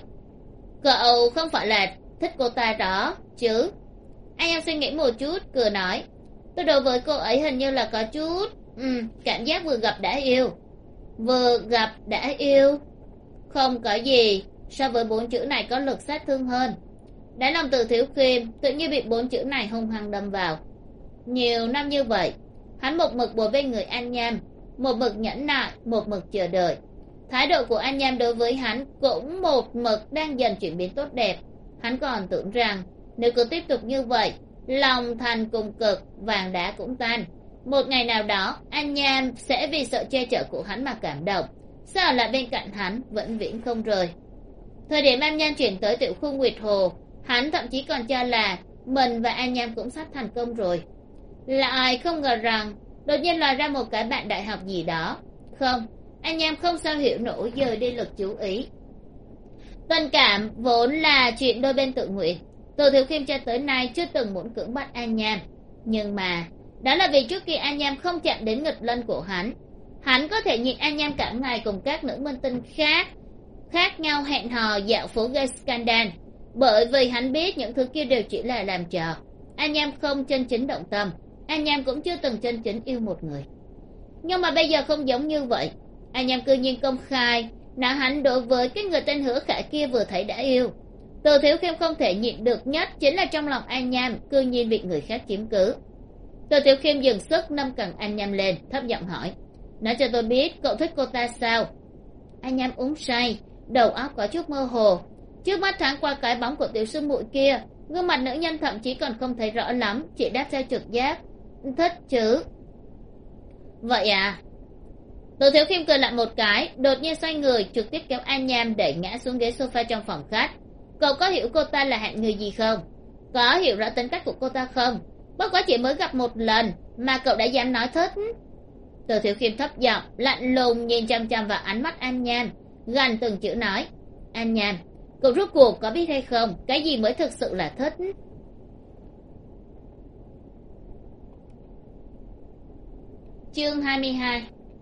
cậu không phải là thích cô ta đó chứ? An Nham suy nghĩ một chút cười nói: tôi đối với cô ấy hình như là có chút cảm giác vừa gặp đã yêu. Vừa gặp đã yêu? Không có gì so với 4 chữ này có lực sát thương hơn. Đáy lòng Từ Thiếu Khiêm tự nhiên bị 4 chữ này hung hăng đâm vào. Nhiều năm như vậy, hắn một mực bồi bên người An Nham, một mực nhẫn nại, một mực chờ đợi. Thái độ của An Nham đối với hắn cũng một mực đang dần chuyển biến tốt đẹp. Hắn còn tưởng rằng nếu cứ tiếp tục như vậy, lòng thành cùng cực, vàng đá cũng tan. Một ngày nào đó An Nham sẽ vì sợ che chở của hắn mà cảm động, sẽ ở lại bên cạnh hắn vĩnh viễn không rời. Thời điểm An Nham chuyển tới tiểu khu Nguyệt Hồ, hắn thậm chí còn cho là mình và An Nham cũng sắp thành công rồi. Lại không ngờ rằng đột nhiên lòi ra một cái bạn đại học gì đó. Không, An Nham không sao hiểu nổi dời đi lực chú ý. Tình cảm vốn là chuyện đôi bên tự nguyện. Từ Thiếu Khiêm cho tới nay chưa từng muốn cưỡng bắt An Nham, nhưng mà đó là vì trước kia An Nham không chạm đến nghịch lân của hắn. Hắn có thể nhịn An Nham cả ngày cùng các nữ minh tinh khác nhau hẹn hò dạo phố gây scandal, bởi vì hắn biết những thứ kia đều chỉ là làm trò. An Nham không chân chính động tâm, An Nham cũng chưa từng chân chính yêu một người. Nhưng mà bây giờ không giống như vậy. An Nham cư nhiên công khai nói hắn đối với cái người tên Hứa Khả kia vừa thấy đã yêu. Từ Thiếu Khiêm không thể nhịn được nhất chính là trong lòng An Nham cư nhiên bị người khác chiếm cứ. Từ Thiếu Khiêm dừng sức nâng cằm An Nham lên, thấp giọng hỏi: nói cho tôi biết cậu thích cô ta sao? An Nham uống say, đầu óc có chút mơ hồ, trước mắt thoáng qua cái bóng của tiểu sư muội kia, gương mặt nữ nhân thậm chí còn không thấy rõ lắm, chỉ đáp theo trực giác: thích chứ. Vậy à? Từ Thiếu Khiêm cười lại một cái, đột nhiên xoay người trực tiếp kéo An Nham đẩy ngã xuống ghế sofa trong phòng khách. Cậu có hiểu cô ta là hạng người gì không? Có hiểu rõ tính cách của cô ta không? Bất quá chỉ mới gặp một lần mà cậu đã dám nói thích. Từ Thiếu Khiêm thấp giọng lạnh lùng nhìn chăm chăm vào ánh mắt An Nham, gằn từng chữ nói: An Nham, cậu rốt cuộc có biết hay không cái gì mới thực sự là thích? Chương 22.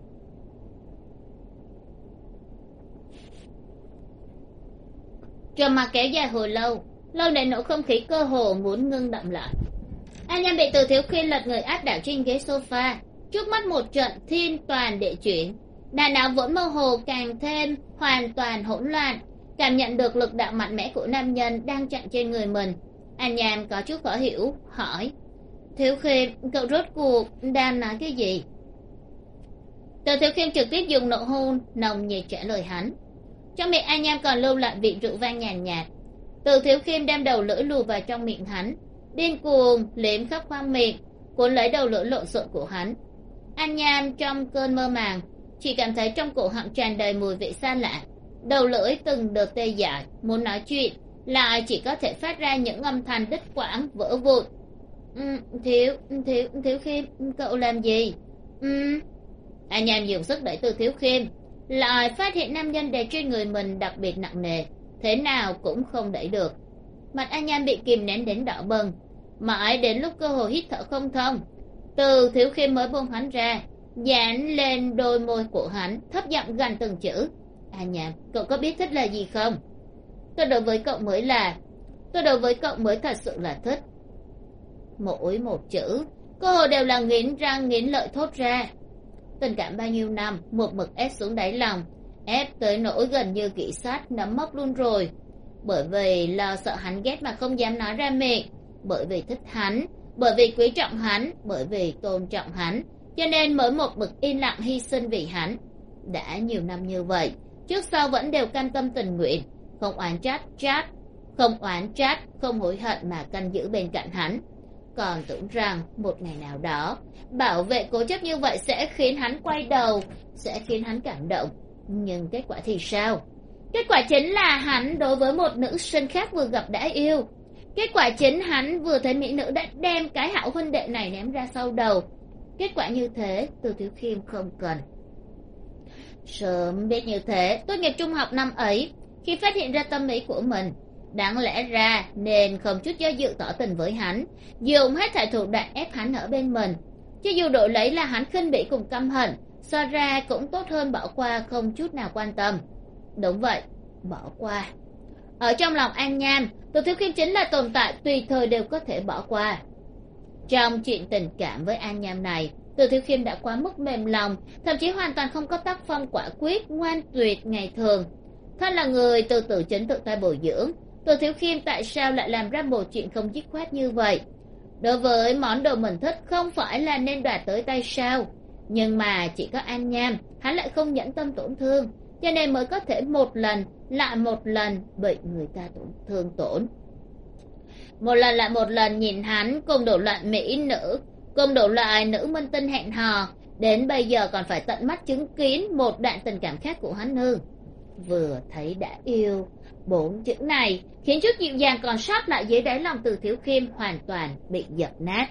Trầm mặc kéo dài hồi lâu đến nỗi không khí cơ hồ muốn ngưng đọng lại. An Nham bị Từ Thiếu Khiêm lật người áp đảo trên ghế sofa, trước mắt một trận thiên toàn địa chuyển, đại não vốn mơ hồ càng thêm hoàn toàn hỗn loạn, cảm nhận được lực đạo mạnh mẽ của nam nhân đang chặn trên người mình. An Nham có chút khó hiểu hỏi, Thiếu Khiêm, cậu rốt cuộc đang nói cái gì? Từ Thiếu Khiêm trực tiếp dùng nụ hôn nồng nhiệt trả lời hắn. Trong miệng An Nham còn lưu lại vị rượu vang nhàn nhạt. Từ Thiếu Khiêm đem đầu lưỡi lùa vào trong miệng hắn, điên cuồng liếm khắp khoang miệng, cuốn lấy đầu lưỡi lộn xộn của hắn. An Nham trong cơn mơ màng chỉ cảm thấy trong cổ họng tràn đầy mùi vị xa lạ, đầu lưỡi từng đợt tê dại, muốn nói chuyện lại chỉ có thể phát ra những âm thanh đứt quãng vỡ vụn. Thiếu Khiêm, cậu làm gì? An Nham dùng sức đẩy Từ Thiếu Khiêm, lại phát hiện nam nhân đè trên người mình đặc biệt nặng nề, thế nào cũng không đẩy được. Mặt An Nham bị kìm nén đến đỏ bừng, mãi đến lúc cơ hồ hít thở không thông, Từ Thiếu Khiêm mới buông hắn ra, dán lên đôi môi của hắn, thấp giọng gằn từng chữ. An Nham, cậu có biết thích là gì không? Tôi đối với cậu mới thật sự là thích. Mỗi một chữ cơ hồ đều là nghiến răng nghiến lợi thốt ra. Tình cảm bao nhiêu năm một mực ép xuống đáy lòng, ép tới nỗi gần như kỵ sát nấm mốc luôn rồi. Bởi vì lo sợ hắn ghét mà không dám nói ra miệng, bởi vì thích hắn, bởi vì quý trọng hắn, bởi vì tôn trọng hắn, cho nên mới một mực yên lặng hy sinh vì hắn. Đã nhiều năm như vậy, trước sau vẫn đều cam tâm tình nguyện, không oán trách, không hối hận mà canh giữ bên cạnh hắn. Còn tưởng rằng một ngày nào đó bảo vệ cố chấp như vậy sẽ khiến hắn quay đầu, sẽ khiến hắn cảm động. Nhưng kết quả thì sao? Kết quả chính là hắn đối với một nữ sinh khác vừa gặp đã yêu. Kết quả chính hắn vừa thấy mỹ nữ đã đem cái hảo huynh đệ này ném ra sau đầu. Kết quả như thế Từ Thiếu Khiêm không cần. Sớm biết như thế, tốt nghiệp trung học năm ấy, khi phát hiện ra tâm ý của mình, đáng lẽ ra nên không chút do dự tỏ tình với hắn, dùng hết thảy thủ đoạn ép hắn ở bên mình. Cho dù đổi lấy là hắn khinh bỉ cùng căm hận, so ra cũng tốt hơn bỏ qua không chút nào quan tâm. Đúng vậy, bỏ qua. Ở trong lòng An Nham, Từ Thiếu Khiêm chính là tồn tại tùy thời đều có thể bỏ qua. Trong chuyện tình cảm với An Nham này, Từ Thiếu Khiêm đã quá mức mềm lòng, thậm chí hoàn toàn không có tác phong quả quyết ngoan tuyệt ngày thường. Thân là người từ từ chính tự tay bồi dưỡng, Từ Thiếu Khiêm tại sao lại làm ra một chuyện không dứt khoát như vậy? Đối với món đồ mình thích không phải là nên đoạt tới tay sao? Nhưng mà chỉ có An Nham, hắn lại không nhẫn tâm tổn thương, cho nên mới có thể một lần lại một lần bị người ta tổn thương. Một lần lại một lần nhìn hắn cùng đủ loại mỹ nữ, cùng đủ loại nữ minh tinh hẹn hò, đến bây giờ còn phải tận mắt chứng kiến một đoạn tình cảm khác của hắn ư? Vừa thấy đã yêu, 4 chữ này khiến chút dịu dàng còn sót lại dưới đáy lòng Từ Thiếu Khiêm hoàn toàn bị dập nát.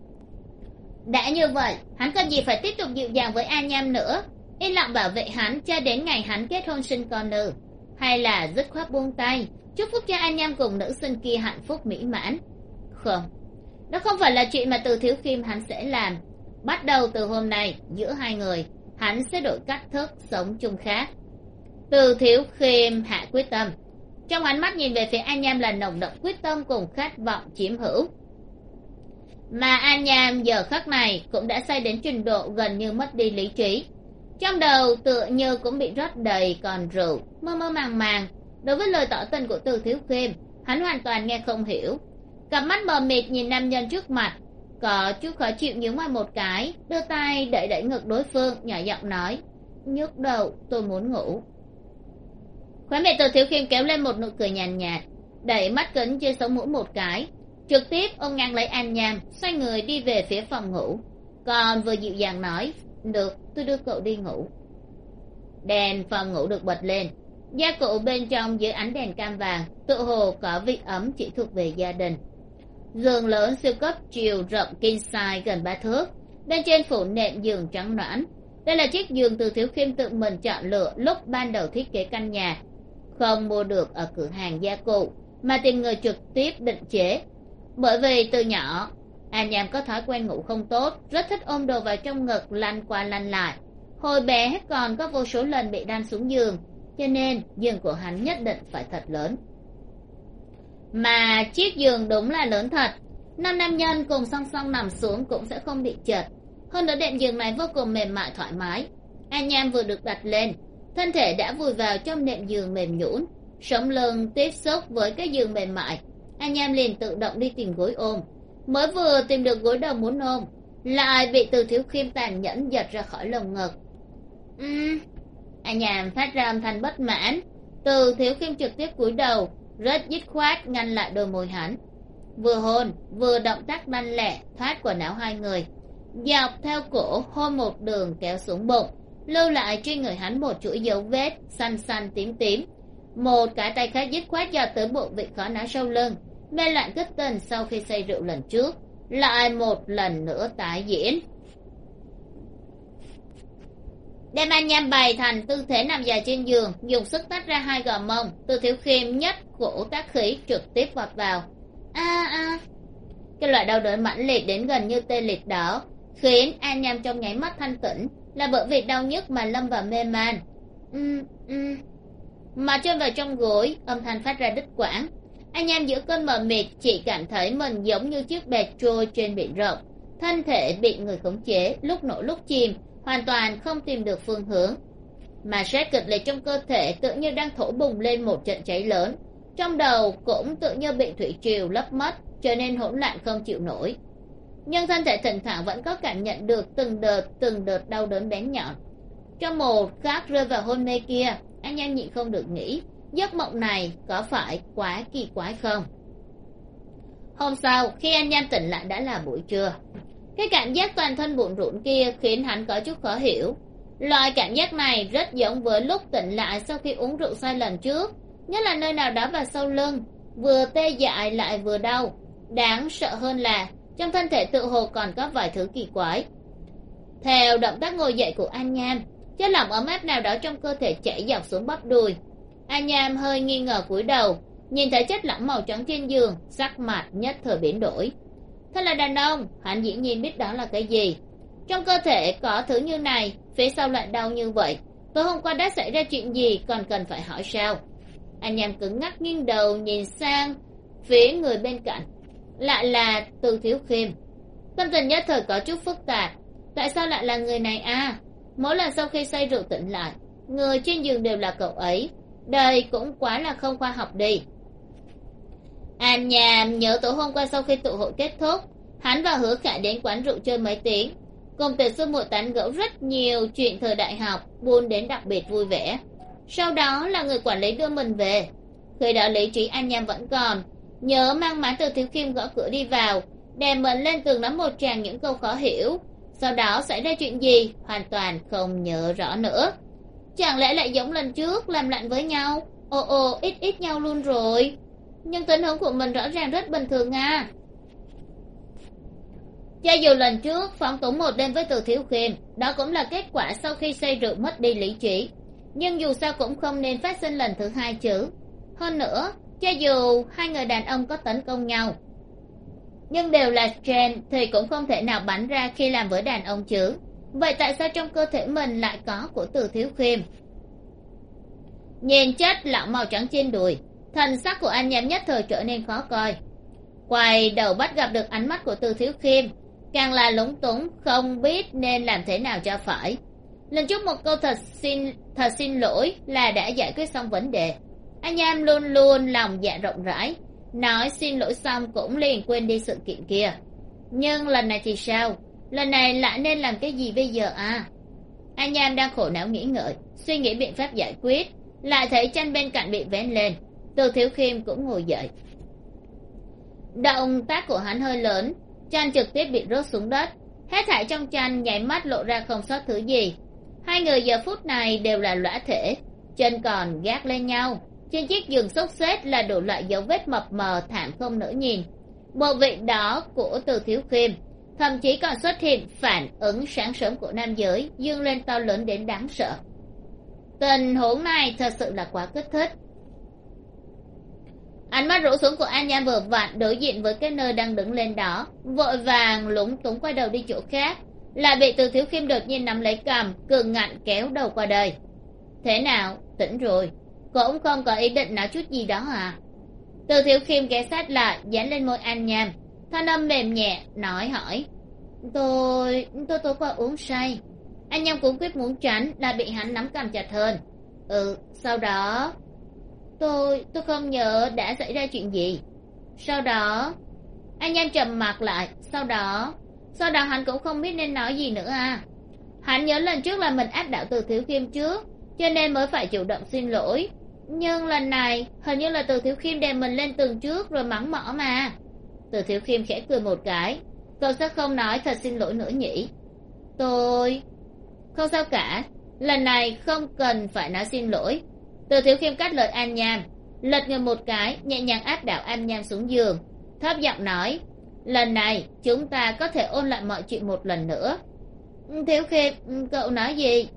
Đã như vậy, hắn cần gì phải tiếp tục dịu dàng với An Nham nữa, yên lặng bảo vệ hắn cho đến ngày hắn kết hôn sinh con ư? Hay là dứt khoát buông tay, chúc phúc cho An Nham cùng nữ sinh kia hạnh phúc mỹ mãn? Không, đó không phải là chuyện mà Từ Thiếu Khiêm hắn sẽ làm. Bắt đầu từ hôm nay, giữa hai người, hắn sẽ đổi cách thức sống chung khác. Từ Thiếu Khiêm hạ quyết tâm, trong ánh mắt nhìn về phía An Nham là nồng đậm quyết tâm cùng khát vọng chiếm hữu. Mà An Nham giờ khắc này cũng đã say đến trình độ gần như mất đi lý trí, trong đầu tựa như cũng bị rót đầy còn rượu, mơ mơ màng màng. Đối với lời tỏ tình của Từ Thiếu Khiêm, hắn hoàn toàn nghe không hiểu. Cặp mắt mờ mịt nhìn nam nhân trước mặt, có chút khó chịu nhướng mày một cái, đưa tay đẩy đẩy ngực đối phương, nhỏ giọng nói, nhức đầu, tôi muốn ngủ. Khóe miệng Từ Thiếu Khiêm kéo lên một nụ cười nhàn nhạt, đẩy mắt kính trên sống mũi một cái, trực tiếp ôm ngang lấy An Nham, xoay người đi về phía phòng ngủ, còn vừa dịu dàng nói, được, tôi đưa cậu đi ngủ. Đèn phòng ngủ được bật lên, gia cụ bên trong dưới ánh đèn cam vàng tự hồ có vị ấm chỉ thuộc về gia đình. Giường lớn siêu cấp chiều rộng king size gần 3 thước, bên trên phủ nệm giường trắng nõn. Đây là chiếc giường Từ Thiếu Khiêm tự mình chọn lựa lúc ban đầu thiết kế căn nhà, không mua được ở cửa hàng gia cụ mà tìm người trực tiếp định chế. Bởi vì từ nhỏ An Nham có thói quen ngủ không tốt, rất thích ôm đồ vào trong ngực lăn qua lăn lại. Hồi bé còn có vô số lần bị đan xuống giường, cho nên giường của hắn nhất định phải thật lớn. Mà chiếc giường đúng là lớn thật, 5 nam nhân cùng song song nằm xuống cũng sẽ không bị chật. Hơn nữa đệm giường này vô cùng mềm mại thoải mái. An Nham vừa được đặt lên, thân thể đã vùi vào trong nệm giường mềm nhũn, sống lưng tiếp xúc với cái giường mềm mại. An Nham liền tự động đi tìm gối ôm. Mới vừa tìm được gối đầu muốn ôm, lại bị Từ Thiếu Khiêm tàn nhẫn giật ra khỏi lồng ngực. An Nham phát ra âm thanh bất mãn. Từ Thiếu Khiêm trực tiếp cúi đầu, rất dứt khoát ngăn lại đôi môi hắn. Vừa hôn vừa động tác lanh lẹ thoát quần áo hai người, dọc theo cổ hôn một đường kéo xuống bụng, lưu lại trên người hắn một chuỗi dấu vết xanh xanh tím tím. Một cái tay khác dứt khoát giật tới bộ vị khó nói sau lưng. Mê loạn kích tình sau khi say rượu lần trước lại một lần nữa tái diễn. Đem An Nham bày thành tư thế nằm dài trên giường, dùng sức tách ra hai gò mông. Từ Thiếu Khiêm nhất cổ tác khí trực tiếp vọt vào. Cái loại đau đớn mãnh liệt đến gần như tê liệt đó khiến An Nham trong nháy mắt thanh tỉnh, là bởi vì đau nhức mà lâm vào mê man. Mà trơn vào trong gối, âm thanh phát ra đứt quãng. An Nham giữa cơn mờ mịt chỉ cảm thấy mình giống như chiếc bè trôi trên biển rộng, thân thể bị người khống chế, lúc nổi lúc chìm, hoàn toàn không tìm được phương hướng. Mà stress kịch liệt trong cơ thể tự như đang thổi bùng lên một trận cháy lớn, trong đầu cũng tự như bị thủy triều lấp mất, trở nên hỗn loạn không chịu nổi. Nhưng thân thể thỉnh thoảng vẫn có cảm nhận được từng đợt đau đớn bén nhọn. Trong một khắc rơi vào hôn mê kia, An Nham nhịn không được nghĩ, giấc mộng này có phải quá kỳ quái không? Hôm sau, khi An Nham tỉnh lại đã là buổi trưa. Cái cảm giác toàn thân bủn rủn kia khiến hắn có chút khó hiểu. Loại cảm giác này rất giống với lúc tỉnh lại sau khi uống rượu say lần trước, nhất là nơi nào đó vào sau lưng, vừa tê dại lại vừa đau. Đáng sợ hơn là trong thân thể tự hồ còn có vài thứ kỳ quái. Theo động tác ngồi dậy của An Nham, chất lỏng ấm áp nào đó trong cơ thể chảy dọc xuống bắp đùi. An Nham hơi nghi ngờ cúi đầu, nhìn thấy chất lỏng màu trắng trên giường, sắc mặt nhất thời biến đổi. Thật là đàn ông, hắn dĩ nhiên biết đó là cái gì. Trong cơ thể có thứ như này, phía sau lại đau như vậy. Tối hôm qua đã xảy ra chuyện gì còn cần phải hỏi sao? An Nham cứng ngắc nghiêng đầu nhìn sang phía người bên cạnh, lại là Từ Thiếu Khiêm. Tâm tình nhất thời có chút phức tạp. Tại sao lại là người này à? Mỗi lần sau khi say rượu tỉnh lại, người trên giường đều là cậu ấy. Đây cũng quá là không khoa học đi. An Nham nhớ tối hôm qua sau khi tụ hội kết thúc, hắn và Hứa Khải đến quán rượu chơi mấy tiếng, cùng Từ Sư Muội tán gẫu rất nhiều chuyện thời đại học, buôn đến đặc biệt vui vẻ. Sau đó là người quản lý đưa mình về. Khi đó lý trí An Nham vẫn còn nhớ, mang máng Từ Thiếu Khiêm gõ cửa đi vào, đè mình lên tường nói một tràng những câu khó hiểu. Sau đó xảy ra chuyện gì hoàn toàn không nhớ rõ nữa. Chẳng lẽ lại giống lần trước làm lạnh với nhau? Ồ, ít nhau luôn rồi. Nhưng tình huống của mình rõ ràng rất bình thường à. Cho dù lần trước phóng túng một đêm với Từ Thiếu Khiêm, đó cũng là kết quả sau khi say rượu mất đi lý trí, nhưng dù sao cũng không nên phát sinh lần thứ hai chứ. Hơn nữa, cho dù hai người đàn ông có tấn công nhau, nhưng đều là trend thì cũng không thể nào bắn ra khi làm với đàn ông chứ. Vậy tại sao trong cơ thể mình lại có của Từ Thiếu Khiêm? Nhìn chất lỏng màu trắng trên đùi, thần sắc của An Nham nhất thời trở nên khó coi. Quay đầu bắt gặp được ánh mắt của Từ Thiếu Khiêm, càng là lúng túng không biết nên làm thế nào cho phải. Lần trước một câu thật xin lỗi là đã giải quyết xong vấn đề. An Nham luôn luôn lòng dạ rộng rãi, nói xin lỗi xong cũng liền quên đi sự kiện kia. Nhưng lần này thì sao? Lần này lại nên làm cái gì bây giờ à? An Nham đang khổ não nghĩ ngợi, suy nghĩ biện pháp giải quyết, lại thấy chăn bên cạnh bị vén lên. Từ Thiếu Khiêm cũng ngồi dậy. Động tác của hắn hơi lớn, chăn trực tiếp bị rớt xuống đất. Hết thảy trong chăn nháy mắt lộ ra không sót thứ gì. Hai người giờ phút này đều là lõa thể, chân còn gác lên nhau. Trên chiếc giường xốc xếch là đủ loại dấu vết mập mờ thảm không nỡ nhìn. Bộ vị đó của Từ Thiếu Khiêm, thậm chí còn xuất hiện phản ứng sáng sớm của nam giới, dương lên to lớn đến đáng sợ. Tình huống này thật sự là quá kích thích. Ánh mắt rũ xuống của An Nham vừa vặn đối diện với cái nơi đang đứng lên đó, vội vàng lúng túng quay đầu đi chỗ khác, lại bị Từ Thiếu Khiêm đột nhiên nắm lấy cằm, cường ngạnh kéo đầu qua đây. Thế nào, tỉnh rồi? Cũng không có ý định nói chút gì đó à? Từ Thiếu Khiêm ghé sát lại, dán lên môi An Nham, thanh âm mềm nhẹ nói hỏi. Tôi tối qua uống say. An Nham cũng quyết muốn tránh, lại bị hắn nắm cằm chặt hơn. Sau đó tôi không nhớ đã xảy ra chuyện gì. Sau đó anh em trầm mặc lại. Sau đó hắn cũng không biết nên nói gì nữa à. Hắn nhớ lần trước là mình áp đảo Từ Thiếu Khiêm trước, cho nên mới phải chủ động xin lỗi. Nhưng lần này hình như là Từ Thiếu Khiêm đè mình lên tường trước rồi mắng mỏ mà. Từ Thiếu Khiêm khẽ cười một cái. Cậu sẽ không nói thật xin lỗi nữa nhỉ? Tôi... Không sao cả, lần này không cần phải nói xin lỗi. Từ Thiếu Khiêm cắt lời An Nham, lật người một cái, nhẹ nhàng áp đảo An Nham xuống giường, thấp giọng nói, lần này chúng ta có thể ôn lại mọi chuyện một lần nữa. Thiếu Khiêm, cậu nói gì?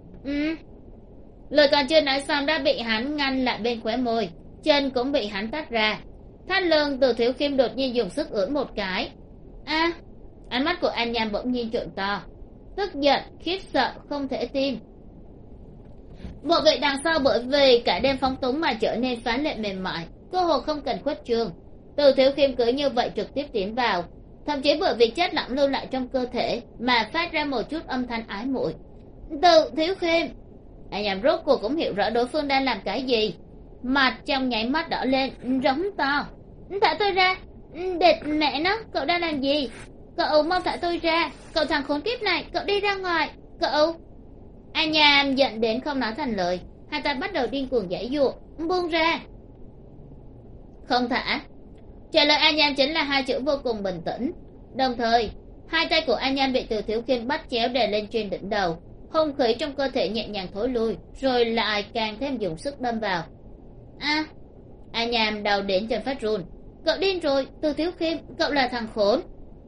Lời còn chưa nói xong đã bị hắn ngăn lại bên khóe môi, chân cũng bị hắn tách ra. Thắt lưng Từ Thiếu Khiêm đột nhiên dùng sức ưỡn một cái. Ánh mắt của An Nham bỗng nhiên trợn to, tức giận, khiếp sợ, không thể tin. Bộ vị đằng sau bởi vì cả đêm phóng túng mà trở nên phá lệ mềm mại, cơ hồ không cần khuất trương. Từ Thiếu Khiêm cứ như vậy trực tiếp tiến vào, thậm chí bởi vì chất lỏng lưu lại trong cơ thể mà phát ra một chút âm thanh ái muội. Từ Thiếu Khiêm. Anh nhằm rốt cuộc cũng hiểu rõ đối phương đang làm cái gì, mặt trong nháy mắt đỏ lên, rống to, thả tôi ra. Đệt mẹ nó, cậu đang làm gì? Cậu mau thả tôi ra, cậu thằng khốn kiếp này, cậu đi ra ngoài, cậu. Anh nhàm giận đến không nói thành lời, hai tay bắt đầu điên cuồng giãy giụa. Buông ra. Không thả. Trả lời An Nham chính là hai chữ vô cùng bình tĩnh. Đồng thời hai tay của An Nham bị Từ Thiếu Khiêm bắt chéo đè lên trên đỉnh đầu, hung khí trong cơ thể nhẹ nhàng thối lui, rồi lại càng thêm dùng sức đâm vào. An Nham đau đến chân phát run. Cậu điên rồi, Từ Thiếu Khiêm, cậu là thằng khốn.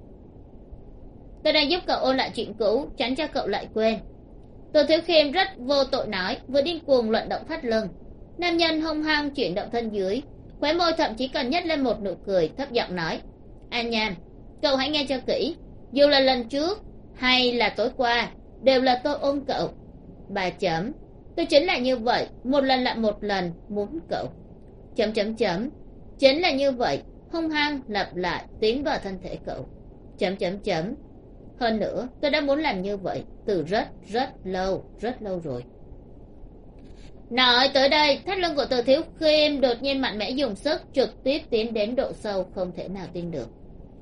Tôi đang giúp cậu ôn lại chuyện cũ, tránh cho cậu lại quên. Từ Thiếu Khiêm rất vô tội nói, vừa điên cuồng luận động thắt lưng. Nam nhân hung hăng chuyển động thân dưới, khóe môi thậm chí còn nhếch lên một nụ cười, thấp giọng nói, An Nham, cậu hãy nghe cho kỹ, dù là lần trước hay là tối qua đều là tôi ôm cậu. Bà chấm, tôi chính là như vậy, một lần lại một lần muốn cậu. Chấm chấm chấm, chính là như vậy, hung hăng lặp lại tiến vào thân thể cậu. Chấm chấm chấm, hơn nữa tôi đã muốn làm như vậy từ rất lâu rồi. Nói tới đây, thắt lưng của Từ Thiếu Khiêm đột nhiên mạnh mẽ dùng sức, trực tiếp tiến đến độ sâu không thể nào tin được.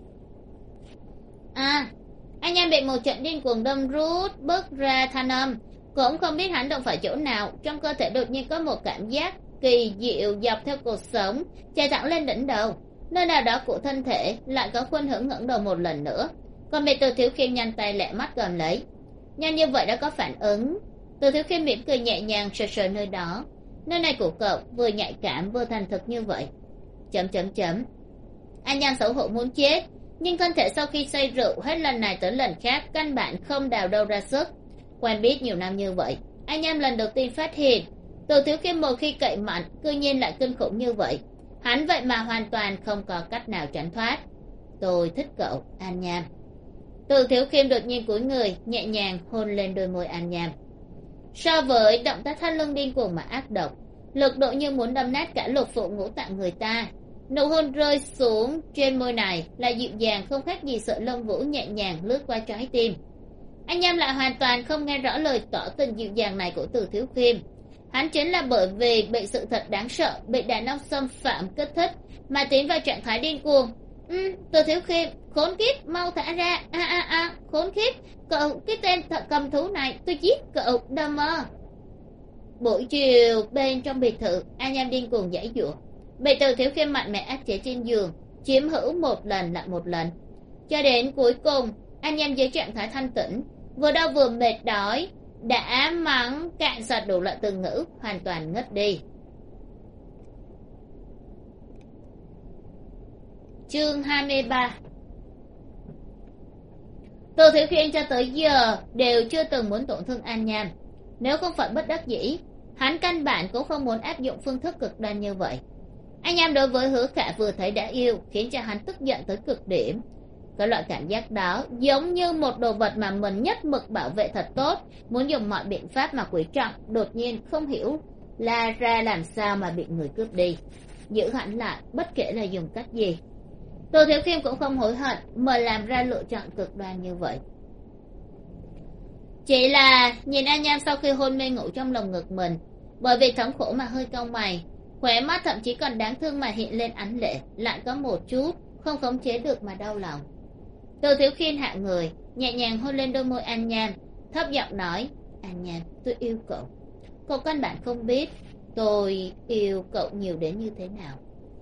Anh em bị một trận điên cuồng đâm rút bước ra thanh âm, cũng không biết hắn động phải chỗ nào, trong cơ thể đột nhiên có một cảm giác kỳ diệu dọc theo cột sống chạy thẳng lên đỉnh đầu, nơi nào đó của thân thể lại có khuynh hướng ngẩng đầu một lần nữa, còn bị Từ Thiếu Khiêm nhanh tay lẹ mắt cầm lấy. Nhanh như vậy đã có phản ứng. Từ Thiếu Khiêm mỉm cười nhẹ nhàng sờ sờ nơi đó, nơi này của cậu vừa nhạy cảm vừa thành thực như vậy. Chấm chấm chấm, anh Nham xấu hổ muốn chết, nhưng thân thể sau khi say rượu hết lần này tới lần khác căn bản không đào đâu ra sức. Quen biết nhiều năm như vậy, anh Nham lần đầu tiên phát hiện Từ Thiếu Khiêm một khi cậy mạnh cư nhiên lại kinh khủng như vậy. Hắn vậy mà hoàn toàn không có cách nào tránh thoát. Tôi thích cậu, An Nham. Từ Thiếu Khiêm đột nhiên cúi người nhẹ nhàng hôn lên đôi môi An Nham. So với động tác thắt lưng điên cuồng mà ác độc, lực độ như muốn đâm nát cả lục phủ ngũ tạng người ta, nụ hôn rơi xuống trên môi này là dịu dàng không khác gì sợi lông vũ nhẹ nhàng lướt qua trái tim. Anh Nham lại hoàn toàn không nghe rõ lời tỏ tình dịu dàng này của Từ Thiếu Khiêm. Hắn chính là bởi vì bị sự thật đáng sợ, bị đàn ông xâm phạm kích thích mà tiến vào trạng thái điên cuồng. Từ Thiếu Khiêm, khốn kiếp, mau thả ra. Khốn kiếp, cậu, cái tên thật cầm thú này, tôi giết cậu, đờ mơ. Buổi chiều bên trong biệt thự, An Nham điên cuồng giãy giụa, bị Từ Thiếu Khiêm mạnh mẽ áp chế trên giường, chiếm hữu một lần lại một lần, cho đến cuối cùng An Nham dưới trạng thái thanh tĩnh, vừa đau vừa mệt đói, đã mắng cạn sạch đủ loại từ ngữ, hoàn toàn ngất đi. Chương 23. Từ Thiếu Khiêm cho tới giờ đều chưa từng muốn tổn thương An Nham. Nếu không phải bất đắc dĩ, hắn căn bản cũng không muốn áp dụng phương thức cực đoan như vậy. An Nham đối với Hứa Khả vừa thấy đã yêu, khiến cho hắn tức giận tới cực điểm. Cái loại cảm giác đó giống như một đồ vật mà mình nhất mực bảo vệ thật tốt, muốn dùng mọi biện pháp mà quý trọng, đột nhiên không hiểu là ra làm sao mà bị người cướp đi. Giữ hắn lại bất kể là dùng cách gì. Từ Thiếu Khiêm cũng không hối hận mà làm ra lựa chọn cực đoan như vậy. Chỉ là nhìn An Nham sau khi hôn mê ngủ trong lồng ngực mình, bởi vì thống khổ mà hơi cau mày, khóe mắt thậm chí còn đáng thương mà hiện lên ánh lệ, lại có một chút không khống chế được mà đau lòng. Từ Thiếu Khiêm hạ người, nhẹ nhàng hôn lên đôi môi An Nham, thấp giọng nói: An Nham, tôi yêu cậu. Cậu căn bản không biết tôi yêu cậu nhiều đến như thế nào.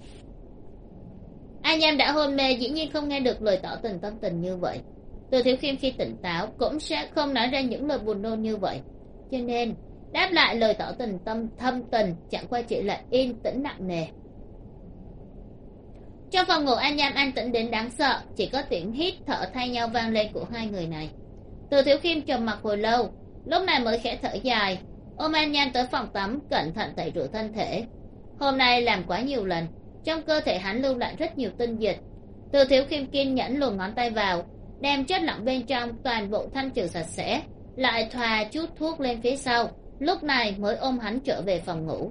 An Nham đã hôn mê, dĩ nhiên không nghe được lời tỏ tình tâm tình như vậy. Từ Thiếu Khiêm khi tỉnh táo cũng sẽ không nói ra những lời buồn nôn như vậy, cho nên đáp lại lời tỏ tình thâm tình chẳng qua chỉ là yên tĩnh nặng nề. Trong phòng ngủ An Nham an tĩnh đến đáng sợ, chỉ có tiếng hít thở thay nhau vang lên của hai người này. Từ Thiếu Khiêm trầm mặc hồi lâu, lúc này mới khẽ thở dài, ôm An Nham tới phòng tắm cẩn thận tẩy rửa thân thể. Hôm nay làm quá nhiều lần, trong cơ thể hắn lưu lại rất nhiều tinh dịch. Từ Thiếu Khiêm kiên nhẫn luồn ngón tay vào, đem chất lỏng bên trong toàn bộ thanh trừ sạch sẽ, lại thoa chút thuốc lên phía sau, lúc này mới ôm hắn trở về phòng ngủ.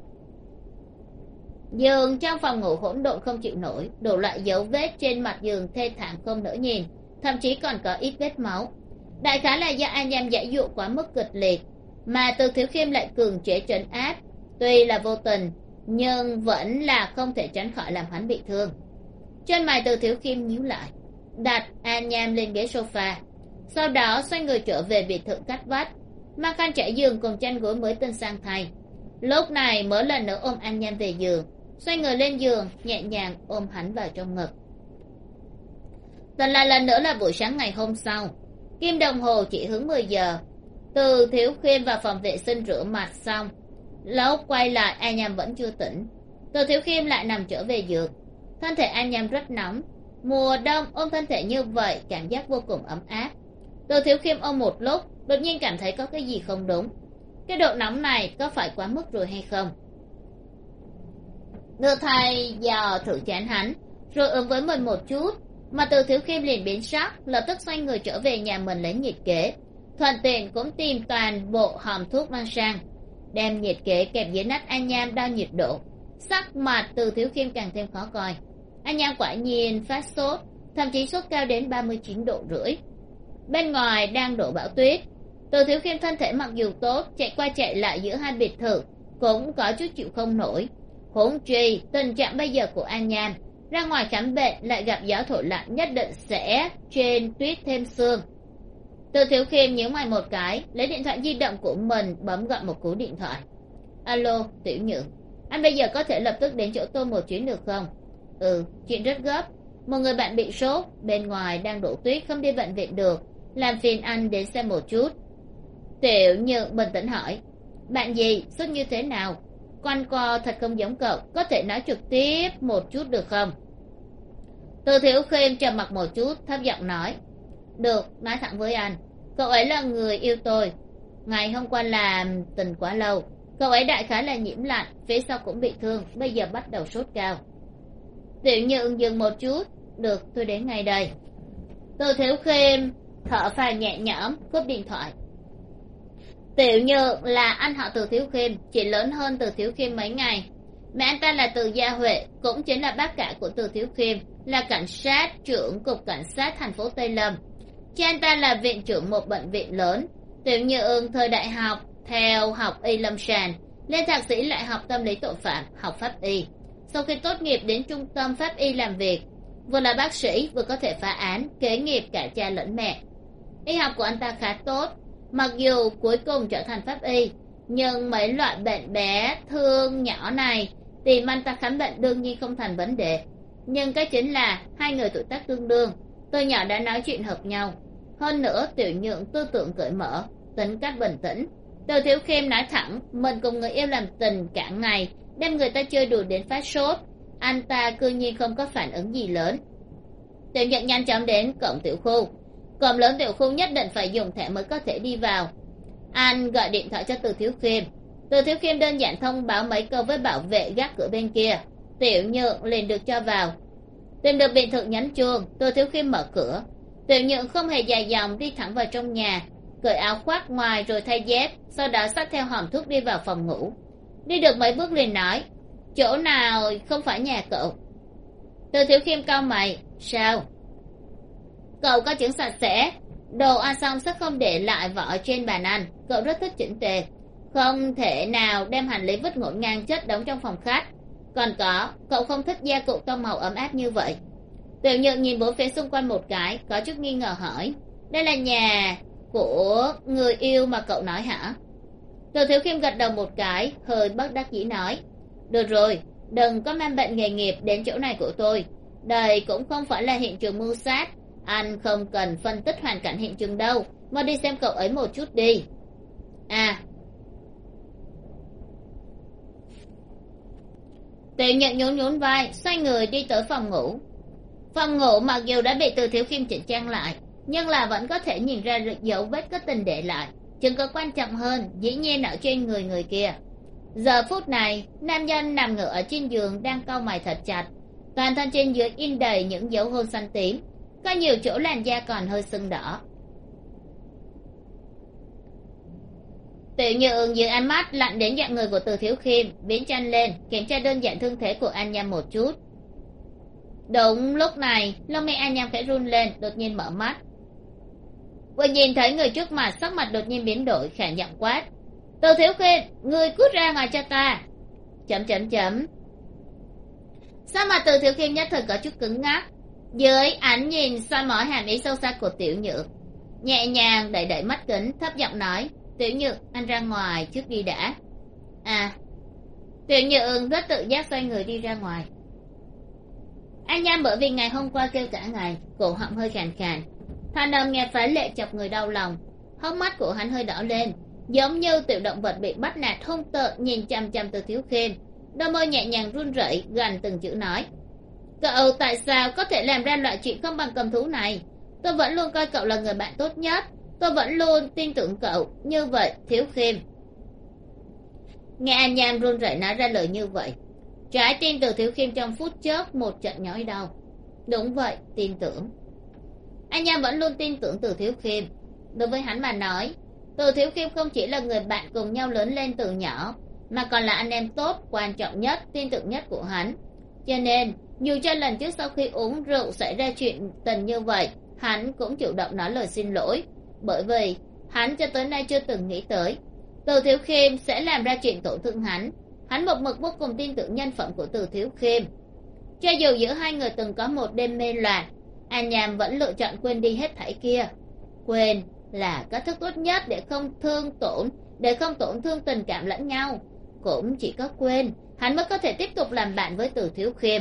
Giường trong phòng ngủ hỗn độn không chịu nổi, đổ lại dấu vết trên mặt giường thê thảm không nỡ nhìn, thậm chí còn có ít vết máu. Đại khái là do An Nham giãy dụ quá mức kịch liệt, mà Từ Thiếu Khiêm lại cường chế trấn áp, tuy là vô tình nhưng vẫn là không thể tránh khỏi làm hắn bị thương. Chân mày Từ Thiếu Khiêm nhíu lại, đặt An Nham lên ghế sofa, sau đó xoay người trở về biệt thự cách vách, mang khăn trải giường cùng chăn gối mới tinh sang thay. Lúc này mới lần nữa ôm An Nham về giường, xoay người lên giường nhẹ nhàng ôm hắn vào trong ngực. Lần lại lần nữa là buổi sáng ngày hôm sau, kim đồng hồ chỉ hướng 10 giờ. Từ Thiếu Khiêm vào phòng vệ sinh rửa mặt xong, lúc quay lại An Nham vẫn chưa tỉnh. Từ Thiếu Khiêm lại nằm trở về giường. Thân thể An Nham rất nóng, mùa đông ôm thân thể như vậy cảm giác vô cùng ấm áp. Từ Thiếu Khiêm ôm một lúc, đột nhiên cảm thấy có cái gì không đúng. Cái độ nóng này có phải quá mức rồi hay không? Đưa thay dò thử chán hắn, rồi ứng với mình một chút, mà Từ Thiếu Khiêm liền biến sắc, lập tức xoay người trở về nhà mình lấy nhiệt kế, thuận tiện cũng tìm toàn bộ hòm thuốc mang sang, đem nhiệt kế kẹp dưới nách An Nham đo nhiệt độ. Sắc mặt Từ Thiếu Khiêm càng thêm khó coi. An Nham quả nhiên phát sốt, thậm chí sốt cao đến 39,5 độ. Bên ngoài đang đổ bão tuyết. Từ Thiếu Khiêm thân thể mặc dù tốt, chạy qua chạy lại giữa hai biệt thự cũng có chút chịu không nổi. Huống chi tình trạng bây giờ của An Nham, ra ngoài khám bệnh lại gặp gió thổi lạnh, nhất định sẽ trên tuyết thêm sương. Từ Thiếu Khiêm nhíu mày một cái, lấy điện thoại di động của mình bấm gọi một cú điện thoại. Alo, Tiểu Nhượng, anh bây giờ có thể lập tức đến chỗ tôi một chuyến được không? Chuyện rất gấp, một người bạn bị sốt, bên ngoài đang đổ tuyết không đi bệnh viện được, làm phiền anh đến xem một chút. Tiểu Nhượng bình tĩnh hỏi, bạn gì, sốt như thế nào? Quanh co thật không giống cậu, có thể nói trực tiếp một chút được không? Từ Thiếu Khiêm trầm mặc một chút, thấp giọng nói, được, nói thẳng với anh, cậu ấy là người yêu tôi. Ngày hôm qua làm tình quá lâu, cậu ấy đại khái là nhiễm lạnh, phía sau cũng bị thương, bây giờ bắt đầu sốt cao. Tiểu Nhượng dừng một chút, được, tôi đến ngay đây. Từ Thiếu Khiêm thở phào nhẹ nhõm, cúp điện thoại. Tiểu Nhượng là anh họ Từ Thiếu Khiêm, chỉ lớn hơn Từ Thiếu Khiêm mấy ngày. Mẹ anh ta là Từ Gia Huệ, cũng chính là bác cả của Từ Thiếu Khiêm, là cảnh sát trưởng cục cảnh sát thành phố Tây Lâm. Cha anh ta là viện trưởng một bệnh viện lớn. Tiểu Nhượng thời đại học theo học y lâm sàng, lên thạc sĩ lại học tâm lý tội phạm, học pháp y. Sau khi tốt nghiệp đến trung tâm pháp y làm việc, vừa là bác sĩ vừa có thể phá án, kế nghiệp cả cha lẫn mẹ. Y học của anh ta khá tốt, mặc dù cuối cùng trở thành pháp y, nhưng mấy loại bệnh bé thương nhỏ này tìm anh ta khám bệnh đương nhiên không thành vấn đề. Nhưng cái chính là hai người tuổi tác tương đương, từ nhỏ đã nói chuyện hợp nhau. Hơn nữa Tiểu Nhượng tư tưởng cởi mở, tính cách bình tĩnh. Từ Thiếu Khiêm nói thẳng mình cùng người yêu làm tình cả ngày, đem người ta chơi đùa đến phát sốt, anh ta cư nhiên không có phản ứng gì lớn. Tiểu Nhượng nhanh chóng đến cổng tiểu khu. Cổng lớn tiểu khu nhất định phải dùng thẻ mới có thể đi vào. Anh gọi điện thoại cho Từ Thiếu Khiêm. Từ Thiếu Khiêm đơn giản thông báo mấy câu với bảo vệ gác cửa bên kia, Tiểu Nhượng liền được cho vào. Tìm được biệt thự nhấn chuông, Từ Thiếu Khiêm mở cửa. Tiểu Nhượng không hề dài dòng đi thẳng vào trong nhà, cởi áo khoác ngoài rồi thay dép, sau đó xách theo hòm thuốc đi vào phòng ngủ. Đi được mấy bước liền nói, chỗ nào không phải nhà cậu? Từ Thiếu Khiêm cau mày, sao? Cậu có chứng sạch sẽ, đồ ăn xong sẽ không để lại vỏ trên bàn ăn, cậu rất thích chỉnh tề, không thể nào đem hành lý vứt ngổn ngang chất đống trong phòng khách. Còn có, cậu không thích gia cụ tông màu ấm áp như vậy. Tiểu Nhượng nhìn bốn phía xung quanh một cái, có chút nghi ngờ hỏi, đây là nhà của người yêu mà cậu nói hả? Từ Thiếu Khiêm gật đầu một cái, hơi bất đắc dĩ nói, được rồi, đừng có mang bệnh nghề nghiệp đến chỗ này của tôi. Đây cũng không phải là hiện trường mưu sát, anh không cần phân tích hoàn cảnh hiện trường đâu, mà đi xem cậu ấy một chút đi. À, Tiểu Nhượng nhún nhún vai, xoay người đi tới phòng ngủ. Phòng ngủ mặc dù đã bị Từ Thiếu Khiêm chỉnh trang lại, nhưng là vẫn có thể nhìn ra được dấu vết có tình để lại. Chứng cứ quan trọng hơn dĩ nhiên ở trên người kia. Giờ phút này, nam nhân nằm ngửa ở trên giường đang cau mày thật chặt, toàn thân trên dưới in đầy những dấu hôn xanh tím, có nhiều chỗ làn da còn hơi sưng đỏ. Tiểu Nhượng giữ ánh mắt lạnh đến dạng người của Từ Thiếu Khiêm, biến tranh lên kiểm tra đơn giản thương thế của An Nham một chút. Đúng lúc này, lông mi An Nham khẽ run lên, đột nhiên mở mắt. Vừa nhìn thấy người trước mặt, sắc mặt đột nhiên biến đổi, khản giọng quát, Từ Thiếu Khiêm, người cút ra ngoài cho ta. Chấm. Sao mà Từ Thiếu Khiêm nhất thời có chút cứng ngắc, dưới ánh nhìn soi mói hàm ý sâu sắc của Tiểu Nhượng, nhẹ nhàng đẩy đẩy mắt kính, thấp giọng nói, Tiểu Nhượng, anh ra ngoài trước đi đã. À. Tiểu Nhượng rất tự giác xoay người đi ra ngoài. An Nham bởi vì ngày hôm qua kêu cả ngày, cổ họng hơi khàn khàn, thanh âm nghe phá lệ chọc người đau lòng. Hốc mắt của hắn hơi đỏ lên, giống như tiểu động vật bị bắt nạt hung tợn nhìn chằm chằm Từ Thiếu Khiêm, đôi môi nhẹ nhàng run rẩy gằn từng chữ nói, cậu tại sao có thể làm ra loại chuyện không bằng cầm thú này? Tôi vẫn luôn coi cậu là người bạn tốt nhất, tôi vẫn luôn tin tưởng cậu như vậy, Thiếu Khiêm. Nghe An Nham run rẩy nói ra lời như vậy, trái tim Từ Thiếu Khiêm trong phút chốc một trận nhói đau. Đúng vậy, tin tưởng. An Nham vẫn luôn tin tưởng Từ Thiếu Khiêm. Đối với hắn mà nói, Từ Thiếu Khiêm không chỉ là người bạn cùng nhau lớn lên từ nhỏ, mà còn là anh em tốt, quan trọng nhất, tin tưởng nhất của hắn. Cho nên, dù cho lần trước sau khi uống rượu xảy ra chuyện tình như vậy, hắn cũng chủ động nói lời xin lỗi, bởi vì hắn cho tới nay chưa từng nghĩ tới Từ Thiếu Khiêm sẽ làm ra chuyện tổn thương hắn. Hắn một mực vô cùng tin tưởng nhân phẩm của Từ Thiếu Khiêm. Cho dù giữa hai người từng có một đêm mê loạn, An Nham vẫn lựa chọn quên đi hết thảy kia. Quên là cách thức tốt nhất để không tổn thương tình cảm lẫn nhau. Cũng chỉ có quên, hắn mới có thể tiếp tục làm bạn với Từ Thiếu Khiêm.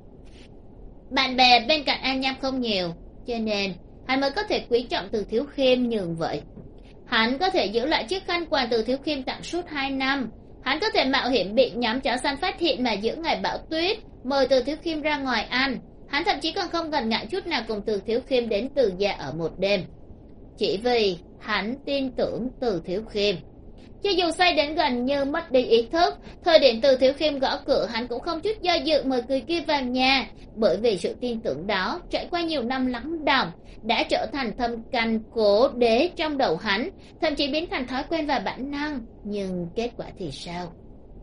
Bạn bè bên cạnh An Nham không nhiều, cho nên hắn mới có thể quý trọng Từ Thiếu Khiêm nhường vậy. Hắn có thể giữ lại chiếc khăn quàng Từ Thiếu Khiêm tặng suốt 2 năm. Hắn có thể mạo hiểm bị nhóm chó săn phát hiện mà giữa ngày bão tuyết mời Từ Thiếu Khiêm ra ngoài ăn. Hắn thậm chí còn không ngần ngại chút nào cùng Từ Thiếu Khiêm đến Từ gia ở một đêm, chỉ vì hắn tin tưởng Từ Thiếu Khiêm. Cho dù say đến gần như mất đi ý thức, thời điểm Từ Thiếu Khiêm gõ cửa, hắn cũng không chút do dự mời người kia vào nhà, bởi vì sự tin tưởng đó trải qua nhiều năm lắng đọng đã trở thành thâm căn cố đế trong đầu hắn, thậm chí biến thành thói quen và bản năng. Nhưng kết quả thì sao?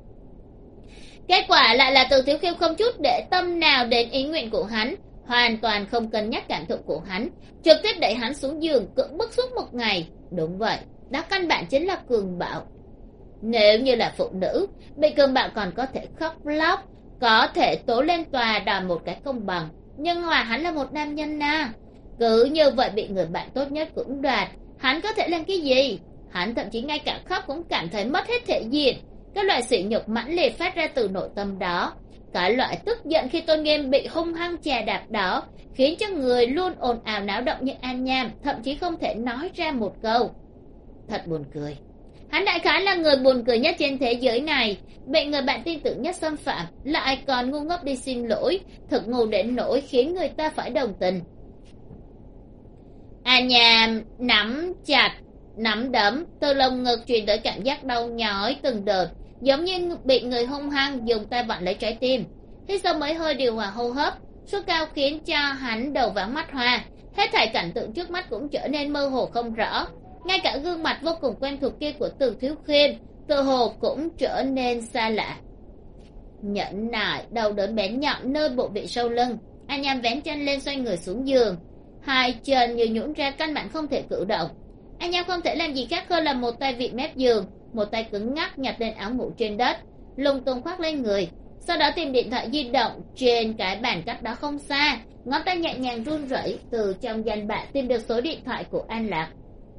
Kết quả lại là Từ Thiếu Khiêm không chút để tâm nào đến ý nguyện của hắn, hoàn toàn không cân nhắc cảm thụ của hắn, trực tiếp đẩy hắn xuống giường cưỡng bức suốt 1 ngày. Đúng vậy, đó căn bản chính là cường bạo. Nếu như là phụ nữ, bị cường bạo còn có thể khóc lóc, có thể tố lên tòa đòi một cái công bằng, nhưng mà hắn là một nam nhân na, cứ như vậy bị người bạn tốt nhất cưỡng đoạt, hắn có thể làm cái gì? Hắn thậm chí ngay cả khóc cũng cảm thấy mất hết thể diện. Cái loại sỉ nhục mãnh liệt phát ra từ nội tâm đó, cái loại tức giận khi tôn nghiêm bị hung hăng chà đạp đó, khiến cho người luôn ồn ào náo động như An Nham thậm chí không thể nói ra một câu. Thật buồn cười. Hắn đại khái là người buồn cười nhất trên thế giới này, bị người bạn tin tưởng nhất xâm phạm, lại còn ngu ngốc đi xin lỗi, thật ngu đến nỗi khiến người ta phải đồng tình. An Nham nắm chặt nắm đấm, từ lồng ngực truyền tới cảm giác đau nhói từng đợt, giống như bị người hung hăng dùng tay vặn lấy trái tim. Hít sâu mấy hơi điều hòa hô hấp, sốt cao khiến cho hắn đầu váng mắt hoa, hết thảy cảnh tượng trước mắt cũng trở nên mơ hồ không rõ, ngay cả gương mặt vô cùng quen thuộc kia của Từ Thiếu Khiêm tự hồ cũng trở nên xa lạ. Nhẫn nại đau đớn bén nhọn nơi bộ vị sau lưng, An Nham vén chân lên xoay người xuống giường, hai chân như nhũn ra căn bản không thể cử động. An Nham không thể làm gì khác hơn là một tay vịn mép giường, một tay cứng ngắc nhặt lên áo ngủ trên đất, lung tung khoác lên người, sau đó tìm điện thoại di động trên cái bàn cách đó không xa, ngón tay nhẹ nhàng run rẩy từ trong danh bạ tìm được số điện thoại của An Lạc.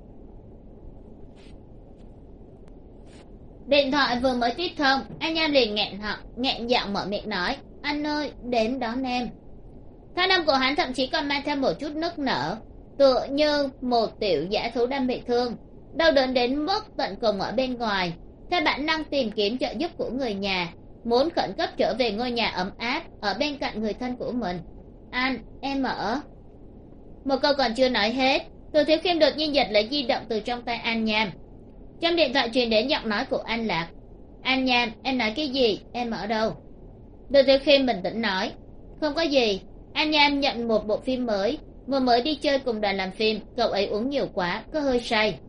Điện thoại vừa mới tiếp thông, An Nham liền nghẹn giọng mở miệng nói: "Anh ơi, đến đón em." Thanh âm của hắn thậm chí còn mang theo một chút nức nở, tựa như một tiểu dã thú đang bị thương, đau đớn đến mức tận cùng ở bên ngoài, theo bản năng tìm kiếm trợ giúp của người nhà, muốn khẩn cấp trở về ngôi nhà ấm áp ở bên cạnh người thân của mình. "Anh, em ở..." Một câu còn chưa nói hết, Từ Thiếu Khiêm đột nhiên giật lấy di động từ trong tay An Nham. Trong điện thoại truyền đến giọng nói của An Lạc: "An Nham, em nói cái gì? Em ở đâu?" Từ Thiếu Khiêm bình tĩnh nói: "Không có gì. An Nham nhận một bộ phim mới, vừa mới đi chơi cùng đoàn làm phim, cậu ấy uống nhiều quá, có hơi say."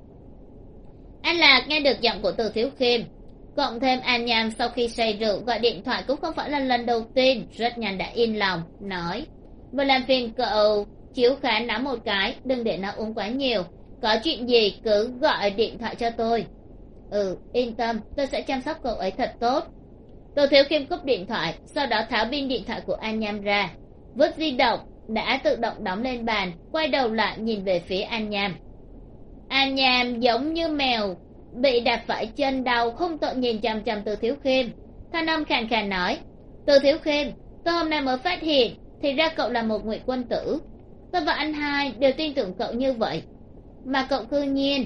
An Lạc nghe được giọng của Từ Thiếu Khiêm, cộng thêm An Nham sau khi say rượu gọi điện thoại cũng không phải là lần đầu tiên, rất nhanh đã yên lòng, nói: "Vừa làm phim cậu chiếu khá nắm một cái, đừng để nó uống quá nhiều, có chuyện gì cứ gọi điện thoại cho tôi." "Ừ, yên tâm, tôi sẽ chăm sóc cậu ấy thật tốt." Từ Thiếu Khiêm cúp điện thoại, sau đó tháo pin điện thoại của An Nham ra, vứt di động đã tự động đóng lên bàn, quay đầu lại nhìn về phía An Nham. An Nham giống như mèo bị đạp phải chân đau, không tự nhìn chằm chằm Từ Thiếu Khiêm, thanh âm khàn khàn nói: "Từ Thiếu Khiêm, tôi hôm nay mới phát hiện thì ra cậu là một ngụy quân tử. Tôi và anh hai đều tin tưởng cậu như vậy, mà cậu cư nhiên..."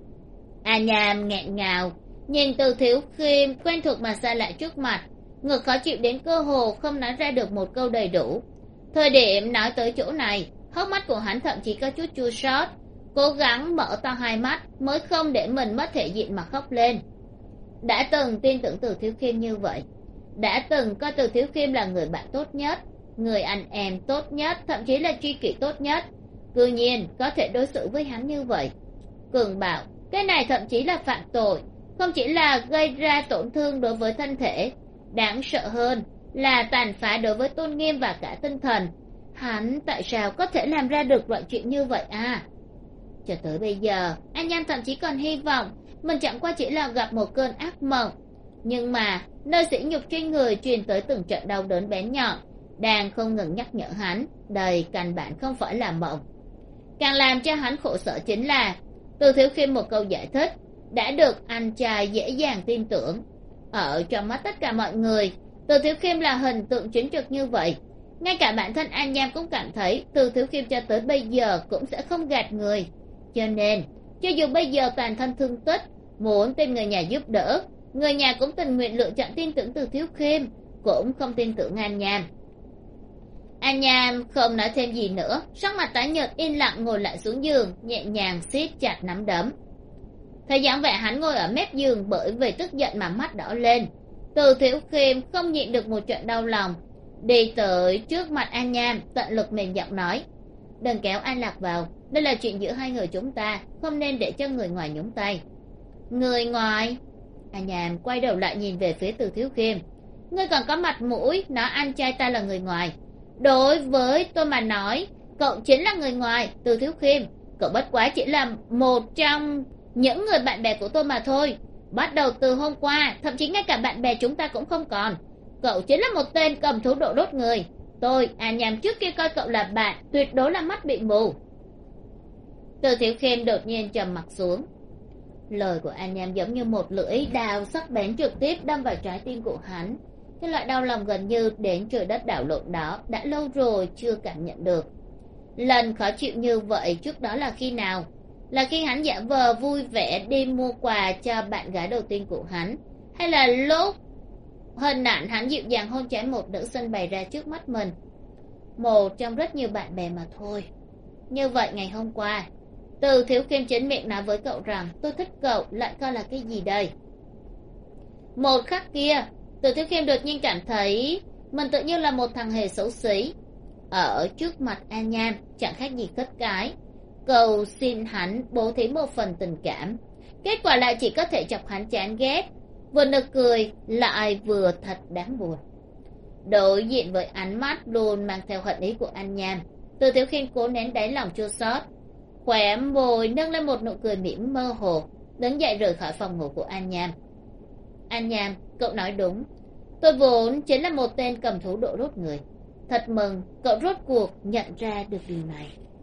An Nham nghẹn ngào nhìn Từ Thiếu Khiêm quen thuộc mà xa lạ trước mặt, ngực khó chịu đến cơ hồ không nói ra được một câu đầy đủ. Thời điểm nói tới chỗ này, hốc mắt của hắn thậm chí có chút chua xót, cố gắng mở to hai mắt mới không để mình mất thể diện mà khóc lên. Đã từng tin tưởng Từ Thiếu Khiêm như vậy, đã từng coi Từ Thiếu Khiêm là người bạn tốt nhất, người anh em tốt nhất, thậm chí là tri kỷ tốt nhất, cư nhiên có thể đối xử với hắn như vậy. Cường bạo, cái này thậm chí là phạm tội, không chỉ là gây ra tổn thương đối với thân thể, đáng sợ hơn là tàn phá đối với tôn nghiêm và cả tinh thần. Hắn tại sao có thể làm ra được loại chuyện như vậy à? Cho tới bây giờ, An Nham thậm chí còn hy vọng mình chẳng qua chỉ là gặp một cơn ác mộng, nhưng mà nơi sỉ nhục trên người truyền tới từng trận đau đớn bén nhọn, đang không ngừng nhắc nhở hắn đây căn bản không phải là mộng. Càng làm cho hắn khổ sở chính là Từ Thiếu Khiêm một câu giải thích đã được anh trai dễ dàng tin tưởng. Ở trong mắt tất cả mọi người, Từ Thiếu Khiêm là hình tượng chính trực như vậy. Ngay cả bản thân An Nham cũng cảm thấy Từ Thiếu Khiêm cho tới bây giờ cũng sẽ không gạt người. Cho nên, cho dù bây giờ toàn thân thương tích, muốn tìm người nhà giúp đỡ, người nhà cũng tình nguyện lựa chọn tin tưởng Từ Thiếu Khiêm, cũng không tin tưởng An Nham. An Nham không nói thêm gì nữa, sắc mặt tái nhợt yên lặng ngồi lại xuống giường, nhẹ nhàng siết chặt nắm đấm. Thấy dáng vẻ hắn ngồi ở mép giường bởi vì tức giận mà mắt đỏ lên, Từ Thiếu Khiêm không nhịn được một trận đau lòng, đi tới trước mặt An Nham, tận lực mềm giọng nói: "Đừng kéo An Lạc vào, đây là chuyện giữa hai người chúng ta, không nên để cho người ngoài nhúng tay." "Người ngoài?" An Nham quay đầu lại nhìn về phía Từ Thiếu Khiêm. "Ngươi còn có mặt mũi nói anh trai ta là người ngoài? Đối với tôi mà nói, cậu chính là người ngoài, Từ Thiếu Khiêm. Cậu bất quá chỉ là một trong những người bạn bè của tôi mà thôi. Bắt đầu từ hôm qua, thậm chí ngay cả bạn bè chúng ta cũng không còn. Cậu chính là một tên cầm thú độ đốt người. Tôi, An Nham trước kia coi cậu là bạn, tuyệt đối là mắt bị mù." Từ Thiếu Khiêm đột nhiên trầm mặt xuống. Lời của An Nham giống như một lưỡi đao sắc bén trực tiếp đâm vào trái tim của hắn. Cái loại đau lòng gần như đến trời đất đảo lộn đó đã lâu rồi chưa cảm nhận được. Lần khó chịu như vậy trước đó là khi nào? Là khi hắn giả vờ vui vẻ đi mua quà cho bạn gái đầu tiên của hắn, hay là lúc hân nạn hắn dịu dàng hôn trái một nữ sinh bày ra trước mắt mình? Một trong rất nhiều bạn bè mà thôi. Như vậy ngày hôm qua, Từ Thiếu Khiêm chính miệng nói với cậu rằng tôi thích cậu, lại coi là cái gì đây? Một khắc kia, Từ Thiếu Khiêm đột nhiên cảm thấy mình tự nhiên là một thằng hề xấu xí. Ở trước mặt An Nham chẳng khác gì khất cái, cầu xin hắn bố thí một phần tình cảm, kết quả lại chỉ có thể chọc hắn chán ghét, vừa nực cười lại vừa thật đáng buồn. Đối diện với ánh mắt luôn mang theo hận ý của An Nham, Từ Thiếu Khiêm cố nén đáy lòng chua xót, khóe môi nâng lên một nụ cười mỉm mơ hồ. đứng dậy rời khỏi phòng ngủ của An Nham. An Nham, cậu nói đúng, tôi vốn chính là một tên cầm thú độ rốt người. Thật mừng cậu rốt cuộc nhận ra được điều này.